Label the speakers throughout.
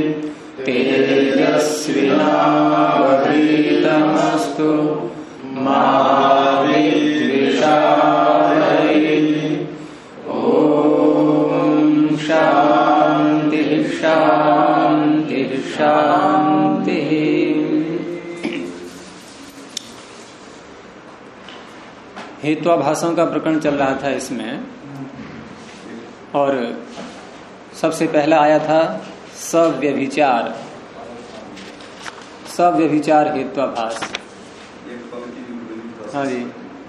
Speaker 1: तेजस्विनावधीतमस्तु मा विद्विषावहै। ओम शांति शांति शांति। हेत्वाभाषों का प्रकरण चल रहा था इसमें, और सबसे पहला आया था सव्यभिचार। सव्यभिचार हेत्वाभास। हाँ जी।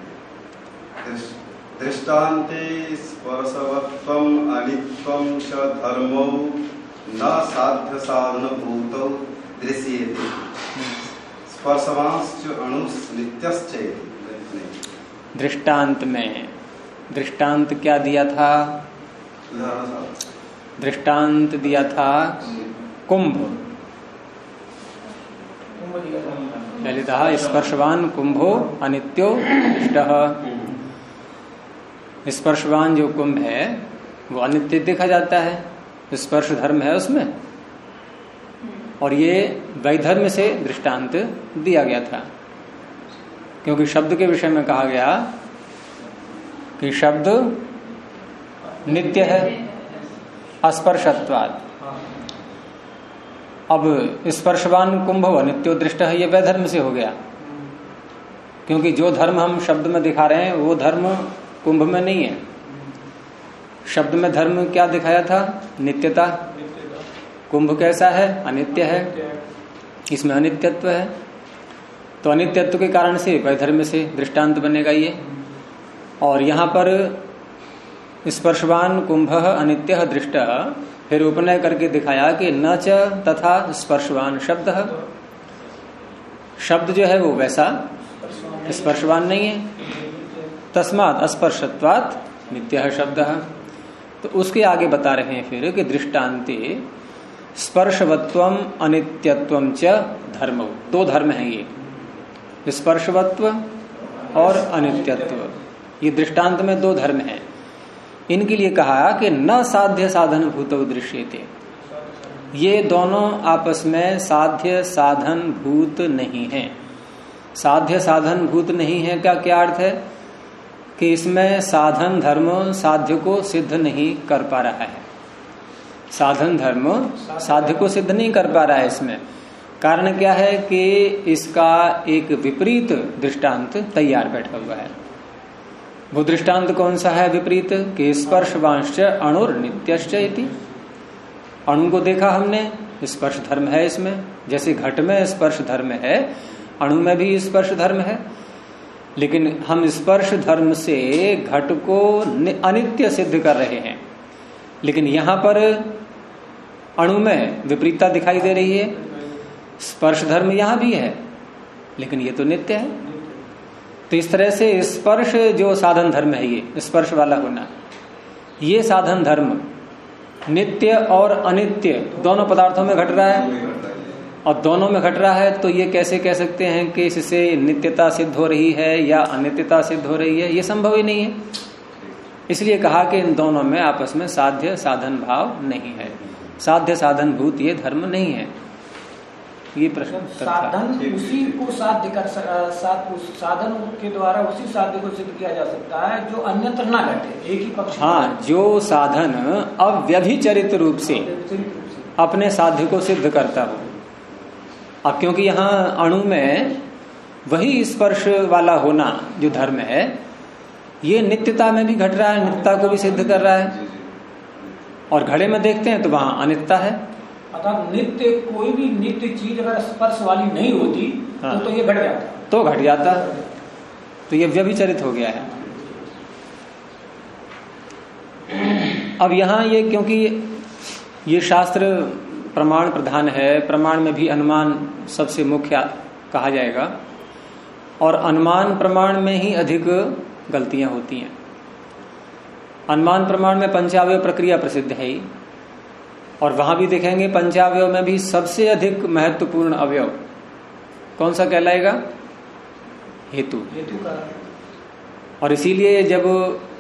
Speaker 2: दृष्टान्ते स्पर्शवत्वम अनित्वम च धर्मो न साध्य साधन भूतौ दृश्येते स्पर्शवांश्च अणुस् नित्यश्चेति।
Speaker 1: दृष्टांत में दृष्टांत क्या दिया था? दृष्टांत दिया था कुंभ। ललिता स्पर्शवान कुंभो अनित्यो दृष्टः। स्पर्शवान जो कुंभ है वो अनित्य देखा जाता है, स्पर्श धर्म है उसमें, और ये वैधर्म से दृष्टांत दिया गया था, क्योंकि शब्द के विषय में कहा गया कि शब्द नित्य है अस्पर्शत्वात्। अब स्पर्शवान कुंभ अनित्यो दृष्ट है, ये वैधर्म से हो गया, क्योंकि जो धर्म हम शब्द में दिखा रहे हैं वो धर्म कुंभ में नहीं है। शब्द में धर्म क्या दिखाया था? नित्यता। कुंभ कैसा है? अनित्य है, इसमें अनित्यत्व है, तो अनित्यत्व के कारण से वैधर्म से दृष्टांत बनेगा ये। और यहाँ पर स्पर्शवान कुंभ अनित्य दृष्ट, फिर उपनय करके दिखाया कि न च तथा स्पर्शवान शब्द। शब्द जो है वो वैसा स्पर्शवान नहीं है, तस्मात् अस्पर्शत्वात् नित्य शब्द। तो उसके आगे बता रहे हैं फिर कि दृष्टान्ते स्पर्शवत्वम अनित्यत्वम च धर्मो। दो धर्म है ये, स्पर्शवत्व और अनित्यत्व। ये दृष्टांत में दो धर्म हैं। इनके लिए कहा कि न साध्य साधन भूतो दृश्यते। ये दोनों आपस में साध्य साधन भूत नहीं है। साध्य साधन भूत नहीं है का क्या अर्थ है? कि इसमें साधन धर्म साध्य को सिद्ध नहीं कर पा रहा है। साधन धर्म साध्य को सिद्ध नहीं कर पा रहा है इसमें। कारण क्या है कि इसका एक विपरीत दृष्टांत तैयार बैठा हुआ है। वो दृष्टांत कौन सा है विपरीत? कि स्पर्शवांश्च अणुर नित्यश्च इति। अणु को देखा हमने, स्पर्श धर्म है इसमें, जैसे घट में स्पर्श धर्म है, अणु में भी स्पर्श धर्म है। लेकिन हम स्पर्श धर्म से घट को अनित्य सिद्ध कर रहे हैं, लेकिन यहां पर अणु में विपरीतता दिखाई दे रही है। स्पर्श धर्म यहां भी है, लेकिन ये तो नित्य है। तो इस तरह से स्पर्श जो साधन धर्म है, ये स्पर्श वाला होना, ये साधन धर्म नित्य और अनित्य दोनों पदार्थों में घट रहा है, और दोनों में घट रहा है। तो ये कैसे कह सकते हैं कि इससे नित्यता सिद्ध हो रही है या अनित्यता सिद्ध हो रही है? ये संभव ही नहीं है। इसलिए कहा कि इन दोनों में आपस में साध्य साधन भाव नहीं है, साध्य साधन भूत ये धर्म नहीं है। ये प्रश्न
Speaker 3: साधन उसी को साध्य कर साधन के द्वारा उसी साध्य को सिद्ध किया जा सकता है जो अन्यत्र ना घटे, एक ही पक्ष।
Speaker 1: हाँ, जो साधन अव्यभिचरित रूप से अपने साध्य को सिद्ध करता हो। अब क्योंकि यहाँ अणु में वही स्पर्श वाला होना जो धर्म है, ये नित्यता में भी घट रहा है, नित्यता को भी सिद्ध कर रहा है। और घड़े में देखते हैं तो वहां अनित्यता है।
Speaker 3: अर्थात नित्य, कोई भी नित्य चीज अगर स्पर्श वाली नहीं होती
Speaker 1: हाँ,
Speaker 3: तो ये घट जाता,
Speaker 1: तो घट जाता, तो ये व्यभिचरित हो गया है। अब यहाँ ये क्योंकि ये शास्त्र प्रमाण प्रधान है, प्रमाण में भी अनुमान सबसे मुख्य कहा जाएगा, और अनुमान प्रमाण में ही अधिक गलतियां होती हैं। अनुमान प्रमाण में पंचावय प्रक्रिया प्रसिद्ध है ही, और वहां भी देखेंगे पंचावय में भी सबसे अधिक महत्वपूर्ण अवयव कौन सा कहलाएगा? हेतु। और इसीलिए जब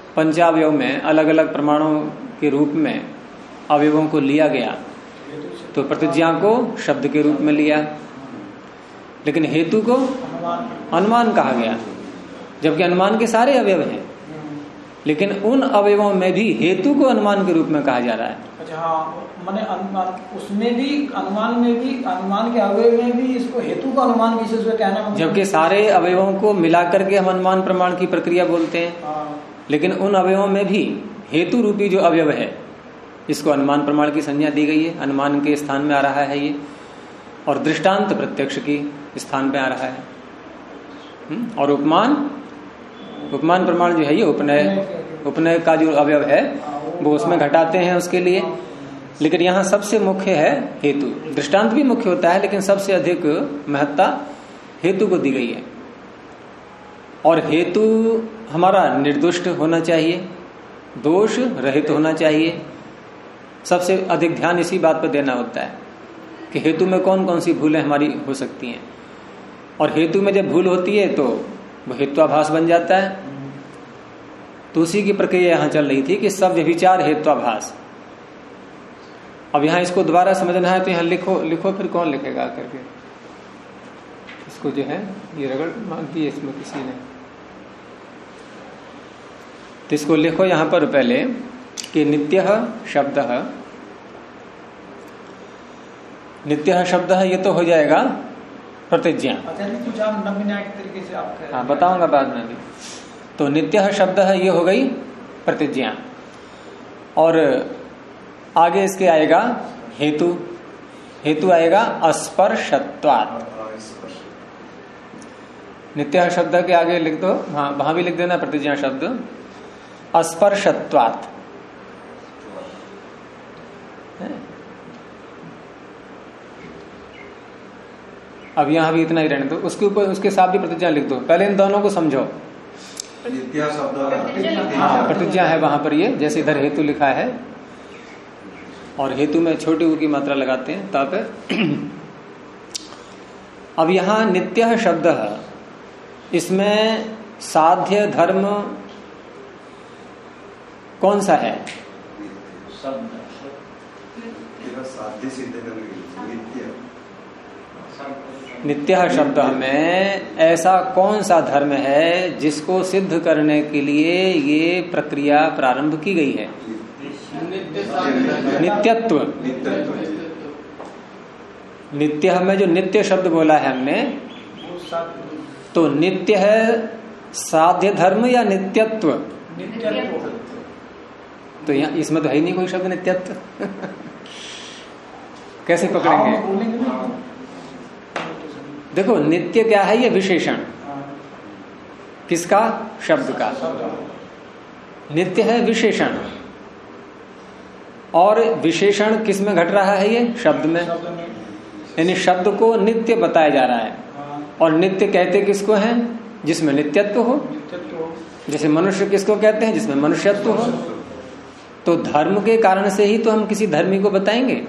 Speaker 1: पंचावय में अलग अलग प्रमाणों के रूप में अवयवों को लिया गया तो प्रतिज्ञा को शब्द के रूप में लिया, लेकिन हेतु को अनुमान कहा गया, जबकि अनुमान के सारे अवयव हैं, लेकिन उन अवयवों में भी हेतु को अनुमान के रूप में कहा जा रहा है।
Speaker 3: अच्छा, हाँ, माने अनुमान उसमें भी, अनुमान में भी, अनुमान के अवयव में भी इसको हेतु का अनुमान किसी से कहना,
Speaker 1: जबकि सारे अवयवों को मिला करके हम अनुमान प्रमाण की प्रक्रिया बोलते हैं, लेकिन उन अवयवों में भी हेतु रूपी जो अवयव है इसको अनुमान प्रमाण की संज्ञा दी गई है, अनुमान के स्थान में आ रहा है ये, और दृष्टांत प्रत्यक्ष की स्थान पे आ रहा है। और उपमान प्रमाण जो है ये उपनय का जो अवयव है वो उसमें घटाते हैं उसके लिए, लेकिन यहाँ सबसे मुख्य है हेतु। दृष्टांत भी मुख्य होता है, लेकिन सबसे अधिक महत्ता हेतु को दी गई है। और हेतु हमारा निर्दोष होना चाहिए, दोष रहित होना चाहिए। सबसे अधिक ध्यान इसी बात पर देना होता है कि हेतु में कौन कौन सी भूलें हमारी हो सकती हैं, और हेतु में जब भूल होती है तो वो हेत्वाभास बन जाता है। तो उसी की प्रक्रिया यहाँ चल रही थी कि सब व्यभिचार हेत्वाभास। अब यहाँ इसको दोबारा समझना है तो यहाँ लिखो फिर कौन लिखेगा करके, इसको जो है ये रगड़ मांगती है इसमें किसी ने, तो इसको लिखो यहाँ पर पहले कि नित्यः शब्दः, नित्यः शब्दः ये तो हो जाएगा प्रतिज्ञा।
Speaker 3: कुछ आप नवीनायक तरीके से आप
Speaker 1: हाँ बताऊंगा बाद में भी। तो नित्यः शब्दः ये हो गई प्रतिज्ञा, और आगे इसके आएगा हेतु। हेतु आएगा अस्पर्शत्वात्। नित्यः शब्द के आगे लिख दो, हाँ वहां भी लिख देना प्रतिज्ञा शब्द, अस्पर्शत्वात्। अब यहां भी इतना ही रहने दो, उसके ऊपर उसके साथ भी प्रतिज्ञा लिख दो। पहले इन दोनों को समझो।
Speaker 2: नित्य शब्द
Speaker 1: हाँ प्रतिज्ञा है वहां पर, ये जैसे इधर हेतु लिखा है, और हेतु में छोटी ऊ की मात्रा लगाते हैं तब। अब यहां नित्य शब्द है, इसमें साध्य धर्म कौन सा है?
Speaker 2: साध्य सिद्ध करने
Speaker 1: नित्य शब्द में ऐसा कौन सा धर्म है जिसको सिद्ध करने के लिए ये प्रक्रिया प्रारंभ की गई है? नित्यत्व। नित्य में जो नित्य शब्द बोला है हमने, तो नित्य है साध्य धर्म या नित्यत्व? तो यहाँ इसमें तो है ही नहीं कोई शब्द नित्यत्व। कैसे पकड़ेंगे? देखो नित्य क्या है? ये विशेषण किसका? शब्द का। नित्य है विशेषण, और विशेषण किस में घट रहा है? ये शब्द में। यानी शब्द को नित्य बताया जा रहा है, और नित्य कहते किसको हैं? जिसमें नित्यत्व हो। जैसे मनुष्य किसको कहते हैं? जिसमें मनुष्यत्व हो। तो धर्म के कारण से ही तो हम किसी धर्मी को बताएंगे।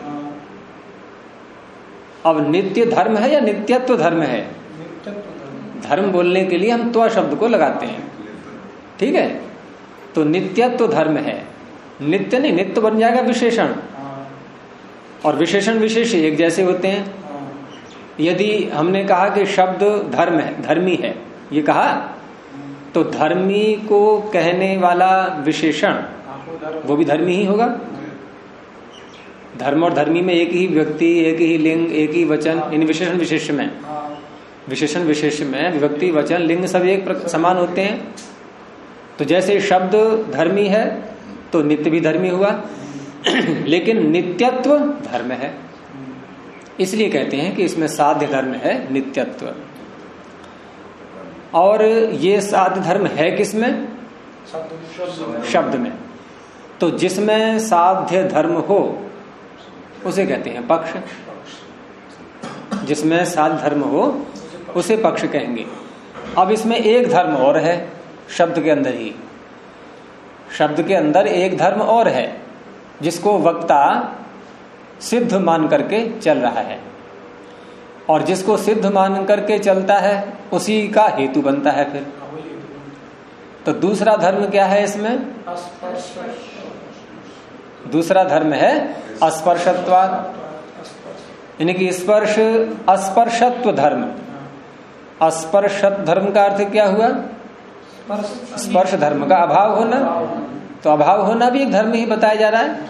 Speaker 1: अब नित्य धर्म है या नित्यत्व धर्म है? धर्म बोलने के लिए हम त्व शब्द को लगाते हैं, ठीक है? तो नित्यत्व धर्म है, नित्य नहीं, नित्य बन जाएगा विशेषण, और विशेषण विशेष एक जैसे होते हैं। यदि हमने कहा कि शब्द धर्म है, धर्मी है, ये कहा, तो धर्मी को कहने वाला विशेषण वो भी धर्मी ही होगा। धर्म और धर्मी में एक ही व्यक्ति, एक ही लिंग, एक ही वचन, इन विशेषण विशेष में, विशेषण विशेष में विभक्ति वचन लिंग सब एक समान होते हैं। तो जैसे शब्द धर्मी है तो नित्य भी धर्मी हुआ, लेकिन नित्यत्व धर्म है, इसलिए कहते हैं कि इसमें साध्य धर्म है नित्यत्व। और ये साध्य धर्म है किसमें? शब्द में। तो जिसमें साध्य धर्म हो उसे कहते हैं पक्ष। जिसमें साध्य धर्म हो उसे पक्ष कहेंगे। अब इसमें एक धर्म और है शब्द के अंदर ही, शब्द के अंदर एक धर्म और है जिसको वक्ता सिद्ध मान करके चल रहा है, और जिसको सिद्ध मान करके चलता है उसी का हेतु बनता है फिर। तो दूसरा धर्म क्या है इसमें? दूसरा धर्म है अस्पर्शत्वात्। यानी कि स्पर्श अस्पर्शत्व धर्म। अस्पर्शत्व धर्म का अर्थ क्या हुआ? स्पर्श धर्म का अभाव होना। तो अभाव होना भी एक धर्म ही बताया जा रहा है।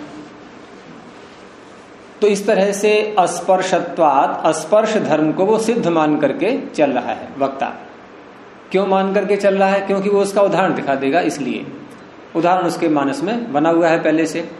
Speaker 1: तो इस तरह से अस्पर्शत्वात् अस्पर्श धर्म को वो सिद्ध मान करके चल रहा है वक्ता। क्यों मान करके चल रहा है? क्योंकि वो उसका उदाहरण दिखा देगा, इसलिए उदाहरण उसके मानस में बना हुआ है पहले से।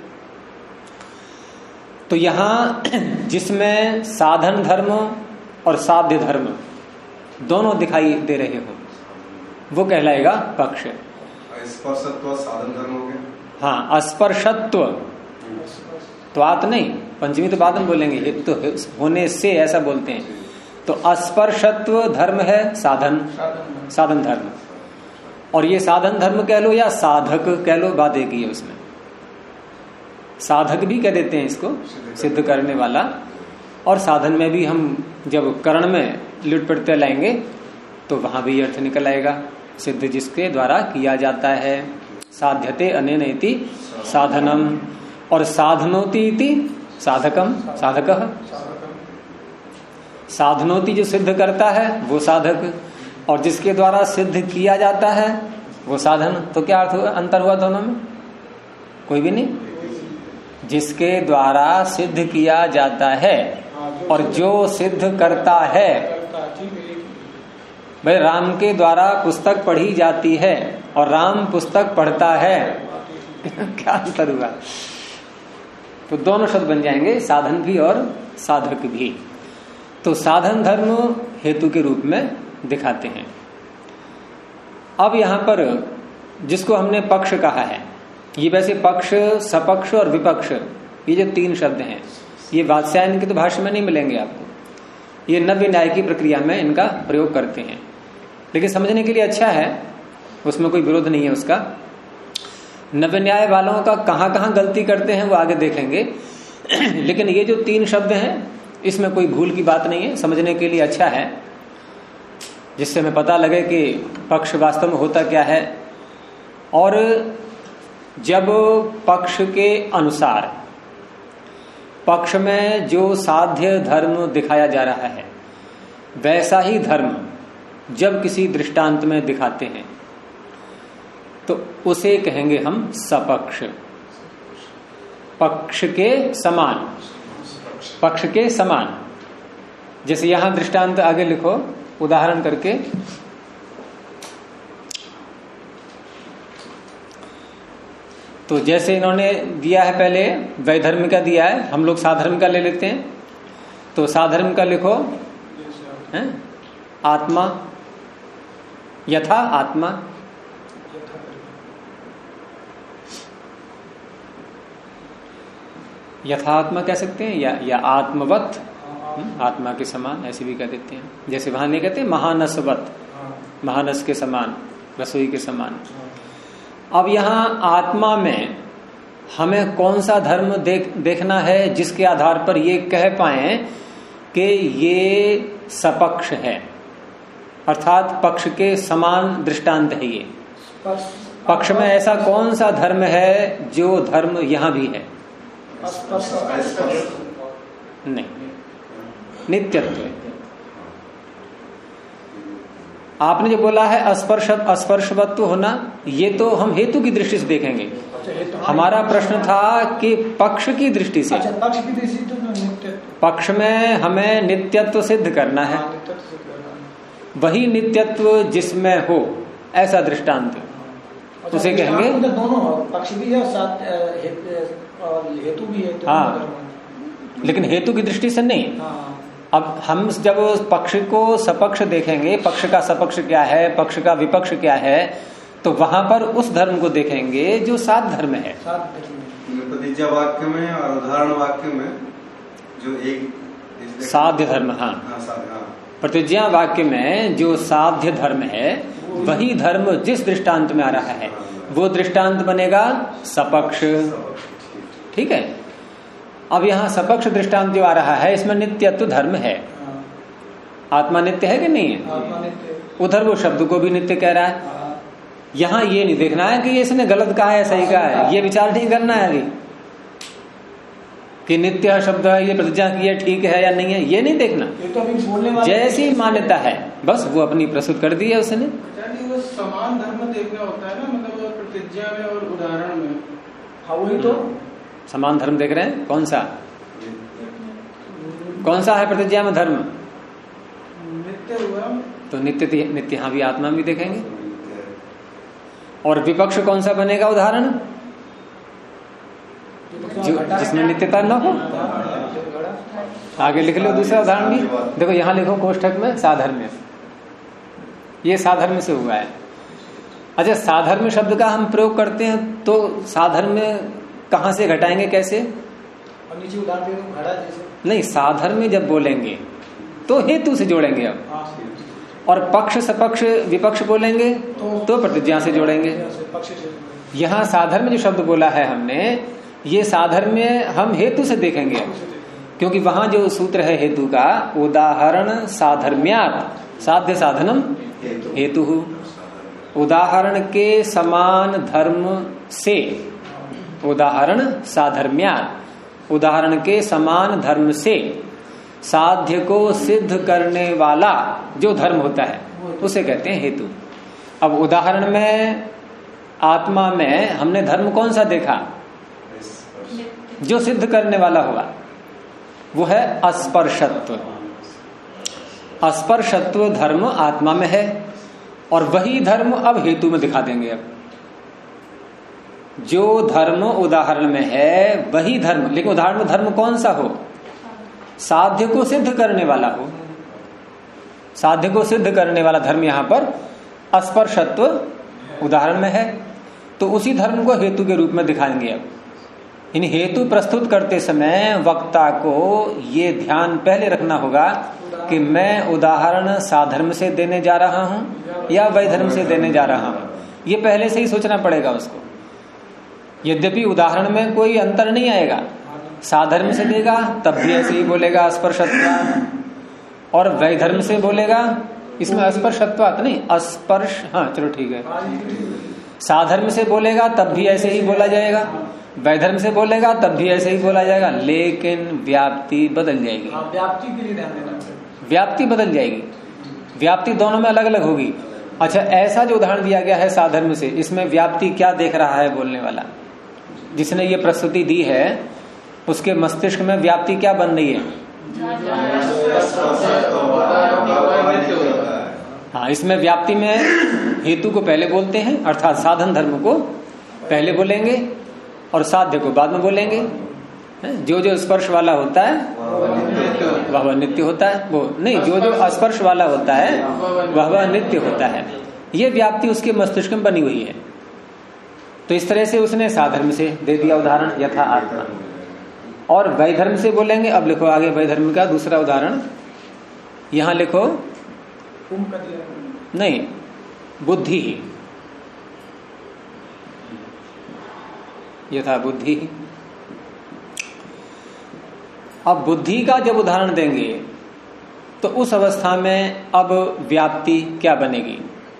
Speaker 1: तो यहां जिसमें साधन धर्म और साध्य धर्म दोनों दिखाई दे रहे हो, वो कहलाएगा पक्ष।
Speaker 2: स्पर्शत्व साधन धर्म हो गया।
Speaker 1: हाँ, अस्पर्शत्व त्वात नहीं, पंचमी तो बाद में बोलेंगे, ये तो होने से ऐसा बोलते हैं। तो अस्पर्शत्व धर्म है साधन धर्म। और ये साधन धर्म कह लो या साधक कह लो, बात एक ही है उसमें। साधक भी कह देते हैं इसको, सिद्ध करने वाला। और साधन में भी हम जब करण में लिट प्रत्यय लाएंगे तो वहां भी अर्थ निकल आएगा, सिद्ध जिसके द्वारा किया जाता है। साध्यते अनेन इति साधनम, और साधनोति इति साधकम, साधकः। साधनोति जो सिद्ध करता है वो साधक, और जिसके द्वारा सिद्ध किया जाता है वो साधन। तो क्या अर्थ हुआ, अंतर हुआ दोनों में? कोई भी नहीं। जिसके द्वारा सिद्ध किया जाता है और जो सिद्ध करता है। भाई राम के द्वारा पुस्तक पढ़ी जाती है और राम पुस्तक पढ़ता है क्या अंतर हुआ? तो दोनों शब्द बन जाएंगे, साधन भी और साधक भी। तो साधन धर्म हेतु के रूप में दिखाते हैं। अब यहां पर जिसको हमने पक्ष कहा है, ये वैसे पक्ष, सपक्ष और विपक्ष, ये जो तीन शब्द हैं, ये वात्स्यायन के तो भाष्य में नहीं मिलेंगे आपको। ये नव्य न्याय की प्रक्रिया में इनका प्रयोग करते हैं, लेकिन समझने के लिए अच्छा है, उसमें कोई विरोध नहीं है उसका। नव्य न्याय वालों का कहां कहां गलती करते हैं वो आगे देखेंगे। लेकिन ये जो तीन शब्द हैं इसमें कोई भूल की बात नहीं है, समझने के लिए अच्छा है, जिससे हमें पता लगे कि पक्ष वास्तव में होता क्या है। और जब पक्ष के अनुसार पक्ष में जो साध्य धर्म दिखाया जा रहा है, वैसा ही धर्म जब किसी दृष्टांत में दिखाते हैं तो उसे कहेंगे हम सपक्ष। पक्ष के समान, पक्ष के समान। जैसे यहां दृष्टांत आगे लिखो उदाहरण करके। तो जैसे इन्होंने दिया है, पहले वैधर्म का दिया है, हम लोग साधर्म का ले लेते हैं। तो साधर्म का लिखो है? आत्मा, यथा आत्मा। यथात्मा कह सकते हैं या आत्मवत, आत्मा के समान ऐसे भी कह देते हैं। जैसे वहां नहीं कहते महानसवत, महानस के समान, रसोई के समान। अब यहां आत्मा में हमें कौन सा धर्म देखना है जिसके आधार पर ये कह पाए कि ये सपक्ष है, अर्थात पक्ष के समान दृष्टांत है। ये पक्ष में ऐसा कौन सा धर्म है जो धर्म यहां भी है? नहीं, नित्यत्व। आपने जो बोला है अस्पर्शवत्व होना, ये तो हम हेतु की दृष्टि से देखेंगे। हमारा प्रश्न था कि पक्ष की दृष्टि से।
Speaker 3: पक्ष की दृष्टि से नित्यत्व,
Speaker 1: पक्ष में हमें नित्यत्व सिद्ध करना है, वही नित्यत्व जिसमें हो ऐसा दृष्टांत, उसे कहेंगे।
Speaker 3: दोनों पक्ष भी है और हेतु भी है।
Speaker 1: हाँ, लेकिन हेतु की दृष्टि से नहीं।
Speaker 3: हाँ।
Speaker 1: अब हम जब पक्ष को सपक्ष देखेंगे, पक्ष का सपक्ष क्या है, पक्ष का विपक्ष क्या है, तो वहां पर उस धर्म को देखेंगे जो सात धर्म है।
Speaker 2: प्रतिज्ञा वाक्य में और उदाहरण वाक्य में जो एक
Speaker 1: साध्य धर्म। हाँ, प्रतिज्ञा वाक्य में जो साध्य धर्म है वही धर्म जिस दृष्टांत में आ रहा है वो दृष्टांत बनेगा सपक्ष। ठीक है। अब यहाँ सपक्ष दृष्टांत जो आ रहा है इसमें नित्यत्व धर्म है। आत्मा नित्य है कि नहीं है? उधर वो शब्द को भी नित्य कह रहा है। यहाँ ये नहीं देखना है कि ये इसने गलत कहा है सही कहा है, ये विचार नहीं करना है अभी। कि नित्य शब्द है, ये प्रतिज्ञा की है, ठीक है या नहीं है, ये नहीं देखना।
Speaker 3: ये तो अभी बोलने वाले
Speaker 1: जैसी मान्यता है बस वो अपनी प्रस्तुत कर दी है उसने।
Speaker 4: वो समान धर्म देखना होता है ना, मतलब प्रतिज्ञा में और उदाहरण में।
Speaker 3: हाँ वही तो
Speaker 1: समान धर्म देख रहे हैं। कौन सा है प्रतिज्ञा में धर्म?
Speaker 4: नित्य हुआ
Speaker 1: तो नित्य हाँ भी आत्मा भी देखेंगे। और विपक्ष कौन सा बनेगा उदाहरण? जो जिसमें नित्यता न हो। आगे लिख लो दूसरा उदाहरण भी। देखो यहां लिखो कोष्ठक में साधर्म्य, ये साधर्म्य से हुआ है। अच्छा, साधर्म्य शब्द का हम प्रयोग करते हैं तो साधर्म्य कहां से घटाएंगे, कैसे?
Speaker 3: और नीचे उदाहरण दे दो, घड़ा जैसे।
Speaker 1: नहीं, साधर्म्य जब बोलेंगे तो हेतु से जोड़ेंगे अब, और पक्ष सपक्ष विपक्ष बोलेंगे तो प्रतिज्ञा से जोड़ेंगे। यहाँ साधर्म्य जो शब्द बोला है हमने, ये साधर्म्य हम हेतु से देखेंगे, क्योंकि वहां जो सूत्र है हेतु का, उदाहरण साधर्म्यात् साध्य साधनम हेतु, उदाहरण के समान धर्म से, उदाहरण साधर्म्यात् उदाहरण के समान धर्म से साध्य को सिद्ध करने वाला जो धर्म होता है उसे कहते हैं हेतु। अब उदाहरण में आत्मा में हमने धर्म कौन सा देखा? जो सिद्ध करने वाला हुआ वो है अस्पर्शत्व। अस्पर्शत्व धर्म आत्मा में है, और वही धर्म अब हेतु में दिखा देंगे। अब जो धर्म उदाहरण में है वही धर्म, लेकिन उदाहरण में धर्म कौन सा हो? साध्य को सिद्ध करने वाला हो। साध्य को सिद्ध करने वाला धर्म यहां पर अस्पर्शत्व उदाहरण में है, तो उसी धर्म को हेतु के रूप में दिखाएंगे। अब इन हेतु प्रस्तुत करते समय वक्ता को ये ध्यान पहले रखना होगा कि मैं उदाहरण साधर्म से देने जा रहा हूं या वैधर्म से देने जा रहा हूं, ये पहले से ही सोचना पड़ेगा उसको। यद्यपि उदाहरण में कोई अंतर नहीं आएगा, साधर्म से देगा तब भी ऐसे ही बोलेगा अस्पर्शत्वात्, और वैधर्म से बोलेगा इसमें अस्पर्शत्वात् नहीं, अस्पर्श, हाँ चलो ठीक है, साधर्म से बोलेगा तब भी ऐसे ही बोला जाएगा, वैधर्म से बोलेगा तब भी ऐसे ही बोला जाएगा, लेकिन व्याप्ति बदल जाएगी।
Speaker 3: व्याप्ति के लिए ध्यान देना,
Speaker 1: व्याप्ति बदल जाएगी, व्याप्ति दोनों में अलग अलग होगी। अच्छा, ऐसा जो उदाहरण दिया गया है साधर्म से, इसमें व्याप्ति क्या देख रहा है बोलने वाला? जिसने ये प्रस्तुति दी है उसके मस्तिष्क में व्याप्ति क्या बन रही है? हाँ, इसमें व्याप्ति में हेतु को पहले बोलते हैं, अर्थात साधन धर्म को पहले बोलेंगे और साध्य को बाद में बोलेंगे। जो जो स्पर्श वाला होता है वह नित्य होता है, वो नहीं, जो जो अस्पर्श वाला होता है वह नित्य होता है। ये व्याप्ति उसके मस्तिष्क में बनी हुई है। तो इस तरह से उसने साधर्म से दे दिया उदाहरण, यथा आत्मा। और वैधर्म से बोलेंगे, अब लिखो आगे वैधर्म का दूसरा उदाहरण, यहां लिखो नहीं, बुद्धि, यथा बुद्धि। अब बुद्धि का जब उदाहरण देंगे तो उस अवस्था में अब व्याप्ति क्या बनेगी?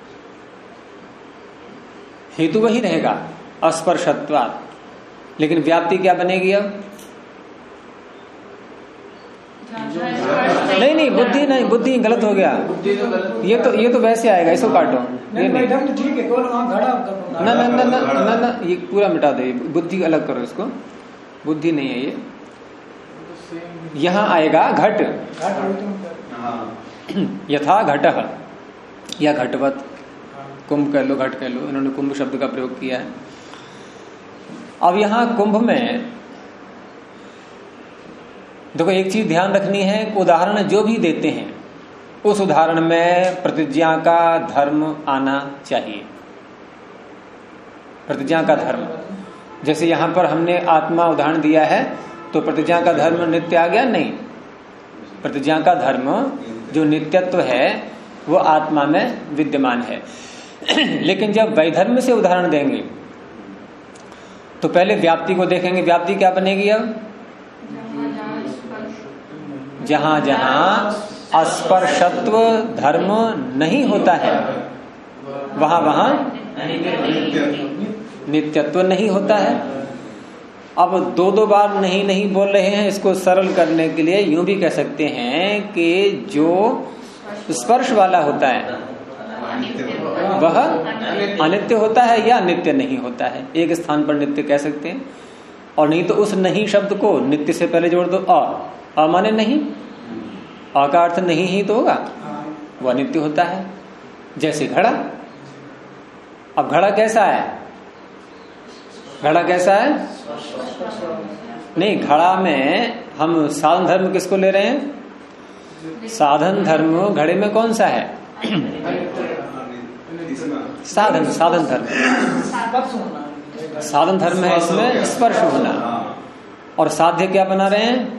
Speaker 1: हेतु वही रहेगा अस्पर्शत्वात्, लेकिन व्याप्ति क्या बनेगी? अब नहीं नहीं, बुद्धि नहीं, बुद्धि गलत हो गया। ये तो वैसे आएगा, इसको काटो। ये नहीं,
Speaker 3: ठीक है,
Speaker 1: ना ना ना ना ना, ये पूरा मिटा दे, बुद्धि अलग करो इसको। बुद्धि नहीं है ये, यहाँ आएगा घट, यथा घटः या घटवत, कुंभ कह लो, घट कह लो, इन्होंने कुंभ शब्द का प्रयोग किया है। अब यहाँ कुंभ में देखो एक चीज ध्यान रखनी है, उदाहरण जो भी देते हैं उस उदाहरण में प्रतिज्ञा का धर्म आना चाहिए। प्रतिज्ञा का धर्म, जैसे यहां पर हमने आत्मा उदाहरण दिया है तो प्रतिज्ञा का धर्म नित्य आ गया? नहीं, प्रतिज्ञा का धर्म जो नित्यत्व है वो आत्मा में विद्यमान है। लेकिन जब वैधर्म से उदाहरण देंगे तो पहले व्याप्ति को देखेंगे। व्याप्ति क्या बनेगी? अब जहां जहां अस्पर्शत्व धर्म नहीं होता है वहां वहां नित्यत्व नहीं होता है। अब दो बार नहीं नहीं बोल रहे हैं, इसको सरल करने के लिए यूं भी कह सकते हैं कि जो स्पर्श वाला होता है वह अनित्य होता है या नित्य नहीं होता है। एक स्थान पर नित्य कह सकते हैं, और नहीं तो उस नहीं शब्द को नित्य से पहले जोड़ दो, अमाने नहीं, अ का अर्थ नहीं ही तो होगा, वह अनित्य होता है। जैसे घड़ा, अब घड़ा कैसा है, घड़ा कैसा है, नहीं घड़ा में हम साधन धर्म किसको ले रहे हैं, साधन धर्म घड़े में कौन सा है, साधन धर्म, साधन धर्म है इसमें स्पर्श होना, और साध्य क्या बना रहे हैं,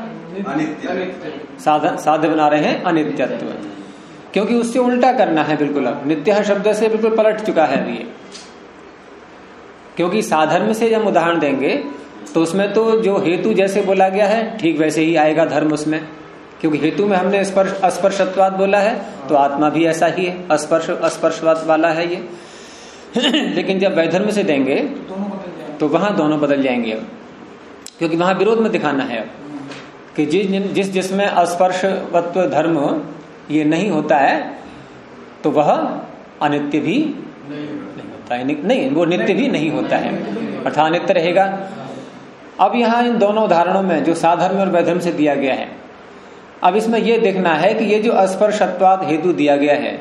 Speaker 1: साध्य बना रहे हैं अनित्यत्व, क्योंकि उससे उल्टा करना है बिल्कुल। अब नित्य शब्द से बिल्कुल पलट चुका है ये, क्योंकि साधर्म से जब उदाहरण देंगे तो उसमें तो जो हेतु जैसे बोला गया है ठीक वैसे ही आएगा धर्म उसमें, क्योंकि हेतु में हमने अस्पर्शत्वाद बोला है, तो आत्मा भी ऐसा ही है, अस्पर्शवाद वाला है ये। लेकिन जब वैधर्म से देंगे तो वहां दोनों बदल जाएंगे अब, क्योंकि वहां विरोध में दिखाना है अब कि जिसमें अस्पर्शवत्व धर्म ये नहीं होता है तो वह अनित्य भी नहीं होता है, नहीं वो नित्य भी नहीं होता है, अर्थात अनित्य रहेगा। अब यहाँ इन दोनों उदाहरणों में जो साधर्म और वैधर्म से दिया गया है, अब इसमें यह देखना है कि ये जो अस्पर्शत्वाद हेतु दिया गया है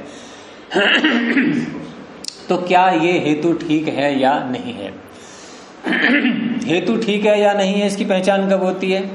Speaker 1: तो क्या ये हेतु ठीक है या नहीं है। हेतु ठीक है या नहीं है इसकी पहचान कब होती है,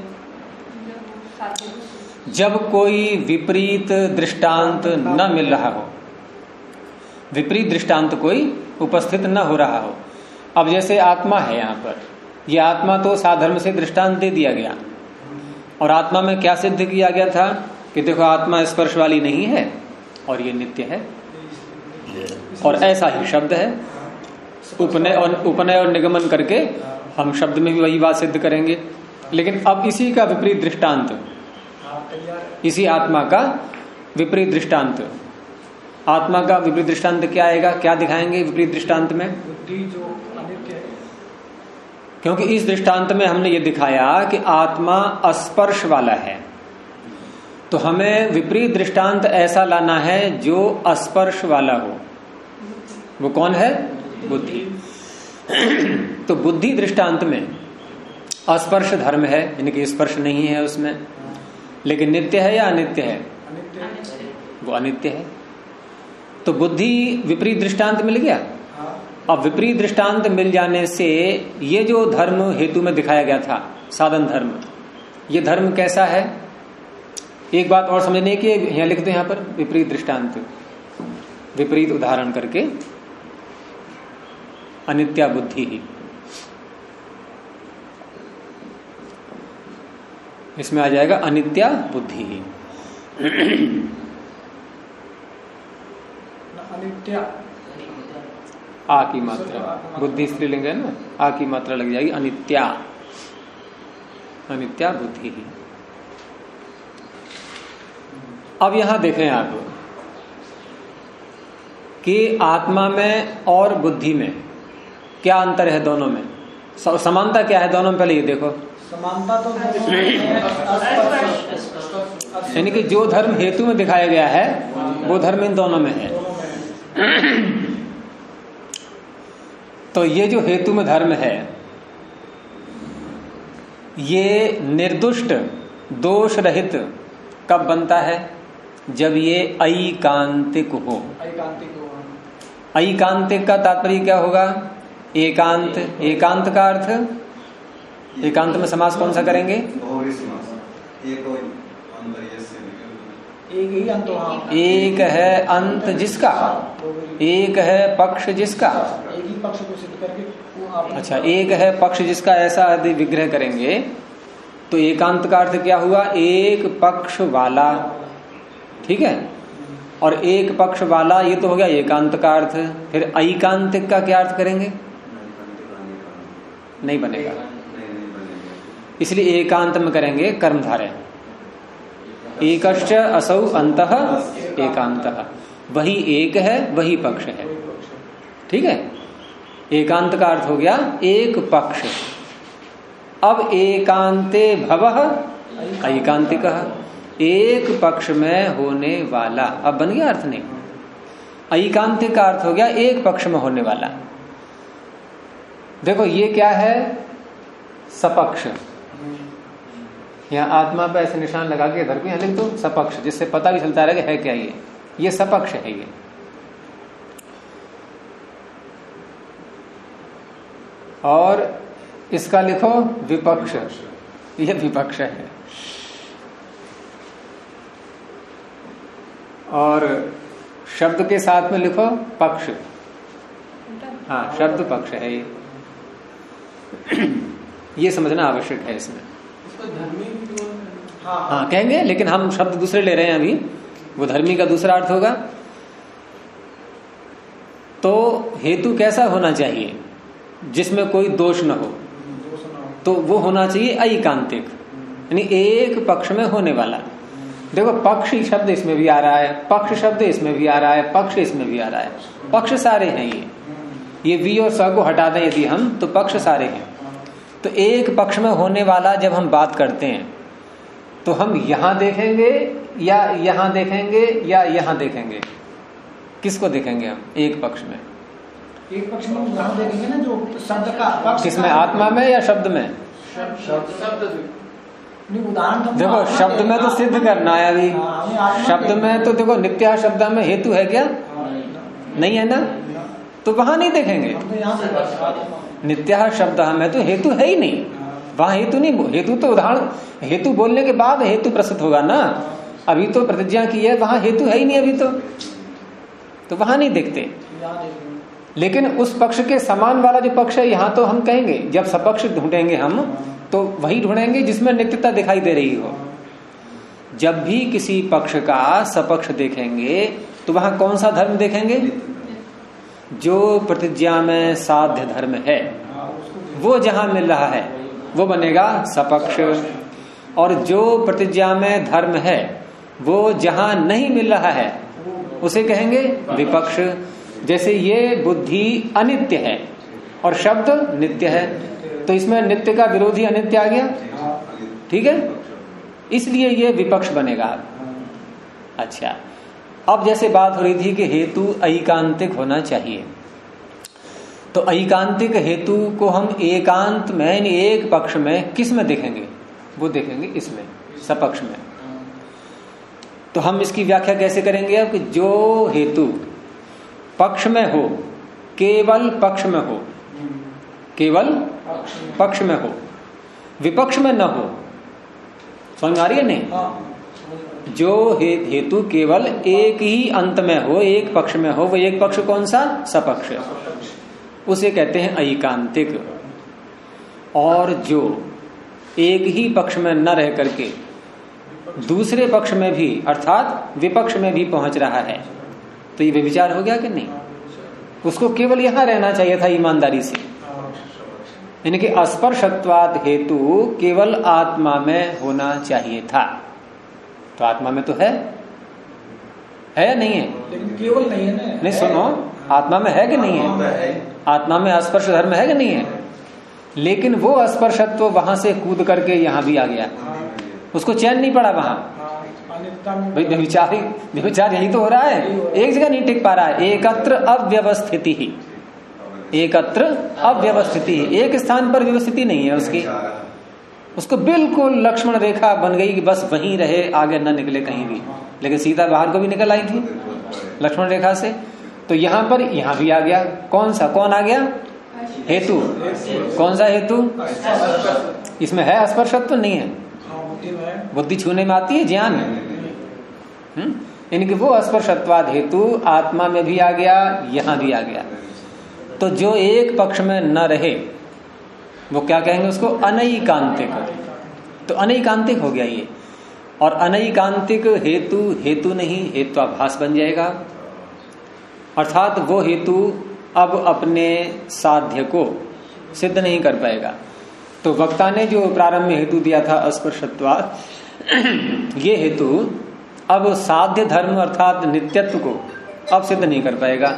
Speaker 1: जब कोई विपरीत दृष्टांत न मिल रहा हो, विपरीत दृष्टांत कोई उपस्थित न हो रहा हो। अब जैसे आत्मा है, यहाँ पर यह आत्मा तो साधर्म से दृष्टांत दे दिया गया, और आत्मा में क्या सिद्ध किया गया था कि देखो आत्मा स्पर्श वाली नहीं है और ये नित्य है, और ऐसा ही शब्द है। उपनय और निगमन करके हम शब्द में भी वही बात सिद्ध करेंगे। लेकिन अब इसी का विपरीत दृष्टांत, इसी आत्मा का विपरीत दृष्टांत, आत्मा का विपरीत दृष्टांत क्या आएगा, क्या दिखाएंगे विपरीत दृष्टांत में,
Speaker 3: बुद्धि जो अनित्य है।
Speaker 1: क्योंकि इस दृष्टांत में हमने ये दिखाया कि आत्मा अस्पर्श वाला है, तो हमें विपरीत दृष्टांत ऐसा लाना है जो अस्पर्श वाला हो। वो कौन है, बुद्धि। तो बुद्धि दृष्टांत में अस्पर्श धर्म है, यानी कि स्पर्श नहीं है उसमें, लेकिन नित्य है या अनित्य है, वो अनित्य है। तो बुद्धि विपरीत दृष्टांत मिल गया। अब विपरीत दृष्टांत मिल जाने से ये जो धर्म हेतु में दिखाया गया था, साधन धर्म, ये धर्म कैसा है। एक बात और समझने की, यहां लिख दो, यहां पर विपरीत दृष्टांत, विपरीत उदाहरण करके अनित्या बुद्धि ही, इसमें आ जाएगा अनित्या बुद्धि ही।
Speaker 3: अनित्या
Speaker 1: आ की मात्रा, बुद्धि स्त्रीलिंग है ना, आ की मात्रा लग जाएगी, अनित्या, अनित्या बुद्धि ही। अब यहां देखें आप कि आत्मा में और बुद्धि में क्या अंतर है, दोनों में समानता क्या है दोनों में, पहले ये देखो।
Speaker 3: समानता तो
Speaker 1: यानी कि जो धर्म हेतु में दिखाया गया है वो धर्म इन दोनों में है। तो ये जो हेतु में धर्म है ये निर्दुष्ट दोष रहित कब बनता है, जब ये ऐकांतिक हो। ऐकांतिक का तात्पर्य क्या होगा, एकांत, एकांत का अर्थ, एकांत में समास कौन सा करेंगे, एक है अंत जिसका, एक है पक्ष जिसका,
Speaker 3: एक ही पक्ष को सिद्ध करके।
Speaker 1: अच्छा, एक है पक्ष जिसका, ऐसा आदि विग्रह करेंगे तो एकांत का अर्थ क्या हुआ, एक पक्ष वाला, ठीक है। और एक पक्ष वाला ये तो हो गया एकांत का अर्थ। फिर ऐकांतिक का क्या अर्थ करेंगे, नहीं बनेगा, इसलिए एकांत में करेंगे कर्मधारय, एकश्च असौ अंतः एकांतः, वही एक है वही पक्ष है, ठीक है। एकांत का अर्थ हो गया एक पक्ष, अब एकांते भवः ऐकांतिकः, एक पक्ष में होने वाला। अब बन गया अर्थ नहीं, ऐकांतिक का अर्थ हो गया एक पक्ष में होने वाला। देखो ये क्या है, सपक्ष। यहाँ आत्मा पे ऐसे निशान लगा के इधर को यहाँ लिख दो सपक्ष, जिससे पता भी चलता रहेगा है क्या ये सपक्ष है ये। और इसका लिखो विपक्ष, ये विपक्ष है। और शब्द के साथ में लिखो पक्ष, हाँ शब्द पक्ष है ये। ये समझना आवश्यक है इसमें। हाँ कहेंगे, लेकिन हम शब्द दूसरे ले रहे हैं अभी, वो धर्मी का दूसरा अर्थ होगा। तो हेतु कैसा होना चाहिए, जिसमें कोई दोष न हो, तो वो होना चाहिए ऐकांतिक, यानी एक पक्ष में होने वाला। देखो पक्ष शब्द इसमें भी आ रहा है, पक्ष शब्द इसमें भी आ रहा है, पक्ष इसमें भी आ रहा है, पक्ष सारे हैं ये वी और स को हटा दें यदि हम, तो पक्ष सारे हैं। तो एक पक्ष में होने वाला जब हम बात करते हैं तो हम यहां देखेंगे या यहां देखेंगे या यहां देखेंगे, किसको देखेंगे हम एक पक्ष में?
Speaker 3: एक पक्ष में यहां देखेंगे ना, जो शब्द का पक्ष,
Speaker 1: किसमें, आत्मा में या शब्द में?
Speaker 3: उदाहरण
Speaker 1: देखो शब्द में तो सिद्ध करना है अभी। शब्द में तो देखो नित्या शब्द में हेतु है क्या? नहीं है ना, तो वहां नहीं देखेंगे। नित्या शब्द में तो हेतु है ही नहीं, वहां हेतु नहीं। हेतु तो उदाहरण, हेतु बोलने के बाद हेतु प्रस्तुत होगा ना। अभी तो प्रतिज्ञा की है, वहां हेतु है ही नहीं अभी तो वहां नहीं देखते। लेकिन उस पक्ष के समान वाला जो पक्ष है यहाँ तो हम कहेंगे, जब सपक्ष ढूंढेंगे हम तो वही ढूंढेंगे जिसमें नित्यता दिखाई दे रही हो। जब भी किसी पक्ष का सपक्ष देखेंगे तो वहां कौन सा धर्म देखेंगे? जो प्रतिज्ञा में साध्य धर्म है वो जहां मिल रहा है वो बनेगा सपक्ष, और जो प्रतिज्ञा में धर्म है वो जहां नहीं मिल रहा है उसे कहेंगे विपक्ष। जैसे ये बुद्धि अनित्य है और शब्द नित्य है, तो इसमें नित्य का विरोधी अनित्य आ गया, ठीक है, इसलिए ये विपक्ष बनेगा। अच्छा, अब जैसे बात हो रही थी कि हेतु ऐकांतिक होना चाहिए, तो ऐकांतिक हेतु को हम एकांत में यानी एक पक्ष में किस में देखेंगे? वो देखेंगे इसमें सपक्ष में। तो हम इसकी व्याख्या कैसे करेंगे अब कि जो हेतु पक्ष में हो, केवल पक्ष में हो, केवल पक्ष में हो, विपक्ष में न हो। समझ आ रही है नहीं? जो हेतु केवल एक ही अंत में हो, एक पक्ष में हो, वो एक पक्ष कौन सा? सपक्ष, उसे कहते हैं ऐकांतिक। और जो एक ही पक्ष में न रह करके दूसरे पक्ष में भी अर्थात विपक्ष में भी पहुंच रहा है, तो ये विचार हो गया कि नहीं? उसको केवल यहां रहना चाहिए था ईमानदारी से, यानी कि अस्पर्शत्वाद हेतु केवल आत्मा में होना चाहिए था। तो आत्मा में तो है या नहीं है?
Speaker 3: लेकिन केवल नहीं है ना।
Speaker 1: नहीं, सुनो, आत्मा में है कि नहीं है? आत्मा में अस्पर्श धर्म है कि नहीं है? लेकिन वो अस्पर्शत्व वहां से कूद करके यहां भी आ गया, उसको चैन नहीं पड़ा वहां। भाई व्यभिचार यही तो हो रहा है, एक जगह नहीं टिक पा रहा है। एकत्र अव्यवस्थिति ही, एकत्र अव्यवस्थिति, एक स्थान पर व्यवस्थिति नहीं है उसकी। उसको बिल्कुल लक्ष्मण रेखा बन गई कि बस वहीं रहे, आगे न निकले कहीं भी। लेकिन सीता बाहर को भी निकल आई थी लक्ष्मण रेखा से, तो यहां पर यहां भी आ गया। कौन सा? कौन आ गया? हेतु। कौन सा हेतु? इसमें है अस्पर्शत्व? नहीं है, बुद्धि छूने में आती है, ज्ञान। यानी कि वो अस्पर्शत्वाद हेतु आत्मा में भी आ गया, यहां भी आ गया। तो जो एक पक्ष में न रहे वो क्या कहेंगे? उसको अनैकांतिक। तो अनैकांतिक हो गया ये। और अनैकांतिक हेतु हेतु नहीं, हेत्वाभास बन जाएगा। अर्थात वो हेतु अब अपने साध्य को सिद्ध नहीं कर पाएगा। तो वक्ता ने जो प्रारंभ में हेतु दिया था अस्पर्शत्वाद, ये हेतु अब साध्य धर्म अर्थात नित्यत्व को अब सिद्ध नहीं कर पाएगा,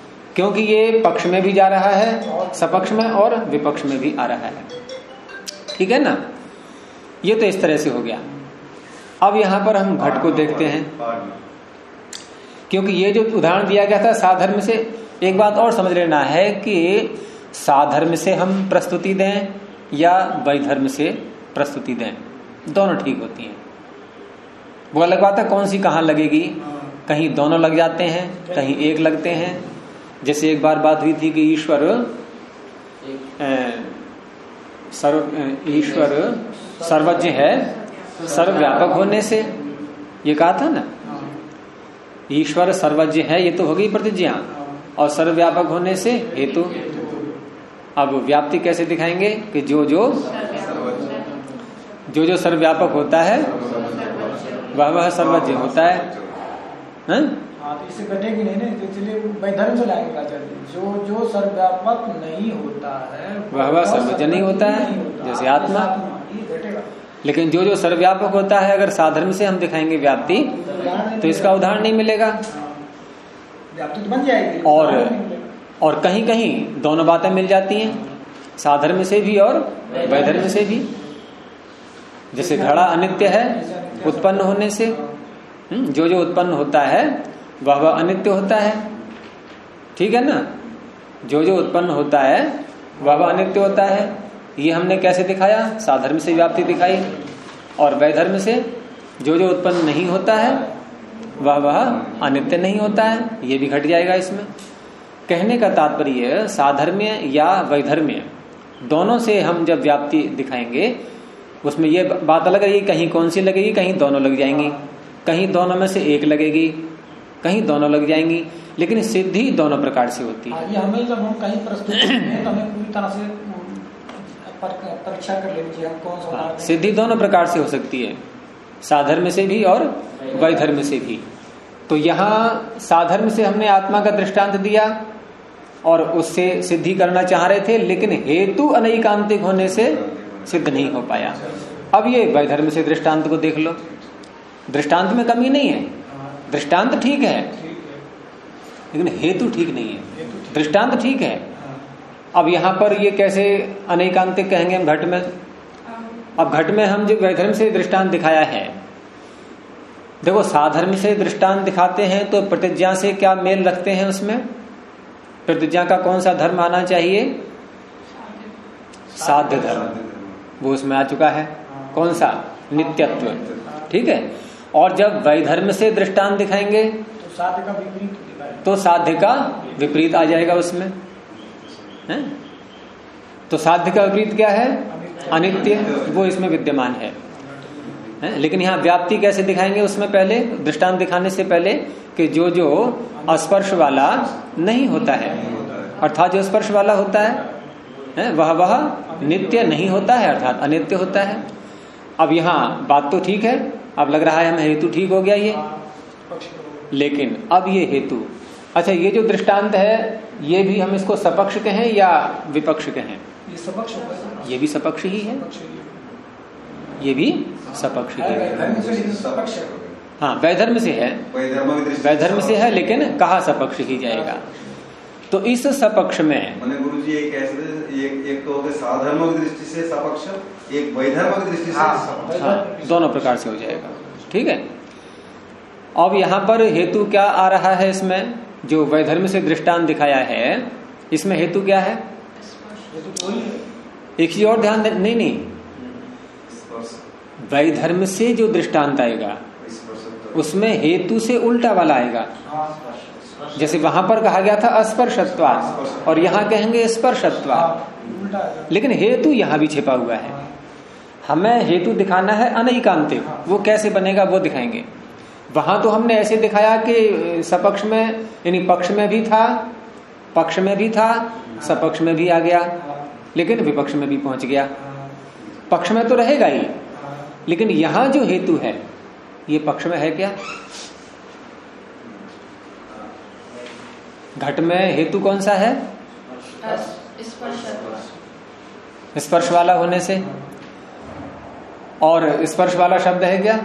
Speaker 1: क्योंकि ये पक्ष में भी जा रहा है, सपक्ष में और विपक्ष में भी आ रहा है। ठीक है ना। ये तो इस तरह से हो गया। अब यहां पर हम घट को देखते हैं, क्योंकि ये जो उदाहरण दिया गया था साधर्म से, एक बात और समझ लेना है कि साधर्म से हम प्रस्तुति दें या वैधर्म से प्रस्तुति दें, दोनों ठीक होती हैं। वो अलग बात है कौन सी कहाँ लगेगी, कहीं दोनों लग जाते हैं, कहीं एक लगते हैं। जैसे एक बार बात हुई थी कि ईश्वर सर्वज्ञ है सर्वव्यापक होने से, ये कहा था ना। ईश्वर सर्वज्ञ है, ये तो हो गई प्रतिज्ञा, और सर्वव्यापक होने से हेतु। अब व्याप्ति कैसे दिखाएंगे कि जो सर्वव्यापक होता है वह सर्वज्ञ होता है।
Speaker 3: हाँ, तो इससे घटेगी नहीं ना, इसलिए वैधर्म से लाएंगे आचार्य। जो सर्वव्यापक नहीं होता है
Speaker 1: वह सर्वज्ञ नहीं होता है, जैसे आत्मा। लेकिन जो सर्वव्यापक होता है, अगर साधर्म से हम दिखाएंगे व्याप्ति, तो इसका उदाहरण नहीं मिलेगा।
Speaker 3: व्याप्ति तो बन जाएगी,
Speaker 1: और कहीं कहीं दोनों बातें मिल जाती हैं, साधर्म से भी और वैधर्म से भी। जैसे घड़ा अनित्य है उत्पन्न होने से, जो उत्पन्न होता है वह अनित्य होता है, ठीक है ना। जो उत्पन्न होता है वह अनित्य होता है। ये हमने कैसे दिखाया, साधर्म से व्याप्ति दिखाई। और वैधर्म से जो उत्पन्न नहीं होता है वह अनित्य नहीं होता है, ये भी घट जाएगा इसमें। कहने का तात्पर्य साधर्म्य या वैधर्म्य दोनों से हम जब व्याप्ति दिखाएंगे, उसमें ये बात अलग है, कहीं कौन सी लगेगी, कहीं दोनों लग जाएंगी, कहीं दोनों में से एक लगेगी, कहीं दोनों लग जाएंगी, लेकिन सिद्धि दोनों प्रकार से होती है।
Speaker 3: ये हमें जब हम कहीं प्रस्तुत हैं तो हमें पूरी तरह से परीक्षा कर लेनी चाहिए हम कौन सा।
Speaker 1: सिद्धि दोनों प्रकार से हो सकती है, साधर्म से भी और वैधर्म से भी। तो यहाँ साधर्म से हमने आत्मा का दृष्टांत दिया और उससे सिद्धि करना चाह रहे थे, लेकिन हेतु अनैकांतिक होने से सिद्ध नहीं हो पाया। अब ये वैधर्म से दृष्टांत को देख लो, दृष्टांत में कमी नहीं है, दृष्टांत ठीक है लेकिन हेतु ठीक नहीं है। दृष्टांत ठीक है, अब यहां पर ये कैसे अनैकांतिक कहेंगे हम घट में। अब घट में हम जो वैधर्म से दृष्टांत दिखाया है, देखो साधर्म से दृष्टांत दिखाते हैं तो प्रतिज्ञा से क्या मेल रखते हैं, उसमें प्रतिज्ञा का कौन सा धर्म आना चाहिए, साध्य धर्म, वो उसमें आ चुका है। कौन सा, नित्यत्व, ठीक है। और जब वैधर्म से दृष्टांत दिखाएंगे तो साध्य का विपरीत आ जाएगा उसमें, है? तो साध्य का विपरीत क्या है, अनित्य, वो इसमें विद्यमान है। लेकिन यहाँ व्याप्ति कैसे दिखाएंगे, उसमें पहले दृष्टांत दिखाने से पहले कि जो स्पर्श वाला नहीं होता है, अर्थात जो स्पर्श वाला होता है वह नित्य नहीं होता है, अर्थात अनित्य होता है। अब यहाँ बात तो ठीक है, अब लग रहा है हमें हेतु ठीक हो गया ये, लेकिन अब ये हेतु, अच्छा ये जो दृष्टांत है ये भी हम इसको सपक्ष कहें या विपक्ष कहें,
Speaker 3: ये सपक्ष होगा,
Speaker 1: ये भी सपक्ष ही है, ये भी सपक्ष ही है। हाँ वैधर्म से है, वैधर्म से है, लेकिन कहा सपक्ष ही जाएगा। तो इस सपक्ष में
Speaker 2: गुरुजी एक तो साधर्म की दृष्टि से सपक्ष, एक वैधर्म की दृष्टि से सपक्ष,
Speaker 1: हाँ, दोनों प्रकार से हो जाएगा, ठीक है। अब यहाँ पर हेतु क्या आ रहा है, इसमें जो वैधर्म से दृष्टांत दिखाया है इसमें हेतु क्या है, एक चीज और ध्यान नहीं, वैधर्म से जो दृष्टांत आएगा उसमें हेतु से उल्टा वाला आएगा। जैसे वहां पर कहा गया था अस्पर्शत्वात् और यहाँ कहेंगे स्पर्शत्वात्, लेकिन हेतु यहाँ भी छिपा हुआ है। हमें हेतु दिखाना है अनैकांतिक, वो कैसे बनेगा वो दिखाएंगे। वहां तो हमने ऐसे दिखाया कि सपक्ष में यानी पक्ष में भी था, पक्ष में भी था, सपक्ष में भी आ गया, लेकिन विपक्ष में भी पहुंच गया। पक्ष में तो रहेगा ही, लेकिन यहां जो हेतु है ये पक्ष में है क्या, घट में हेतु कौन सा है, स्पर्श वाला होने से, और स्पर्श वाला शब्द है क्या।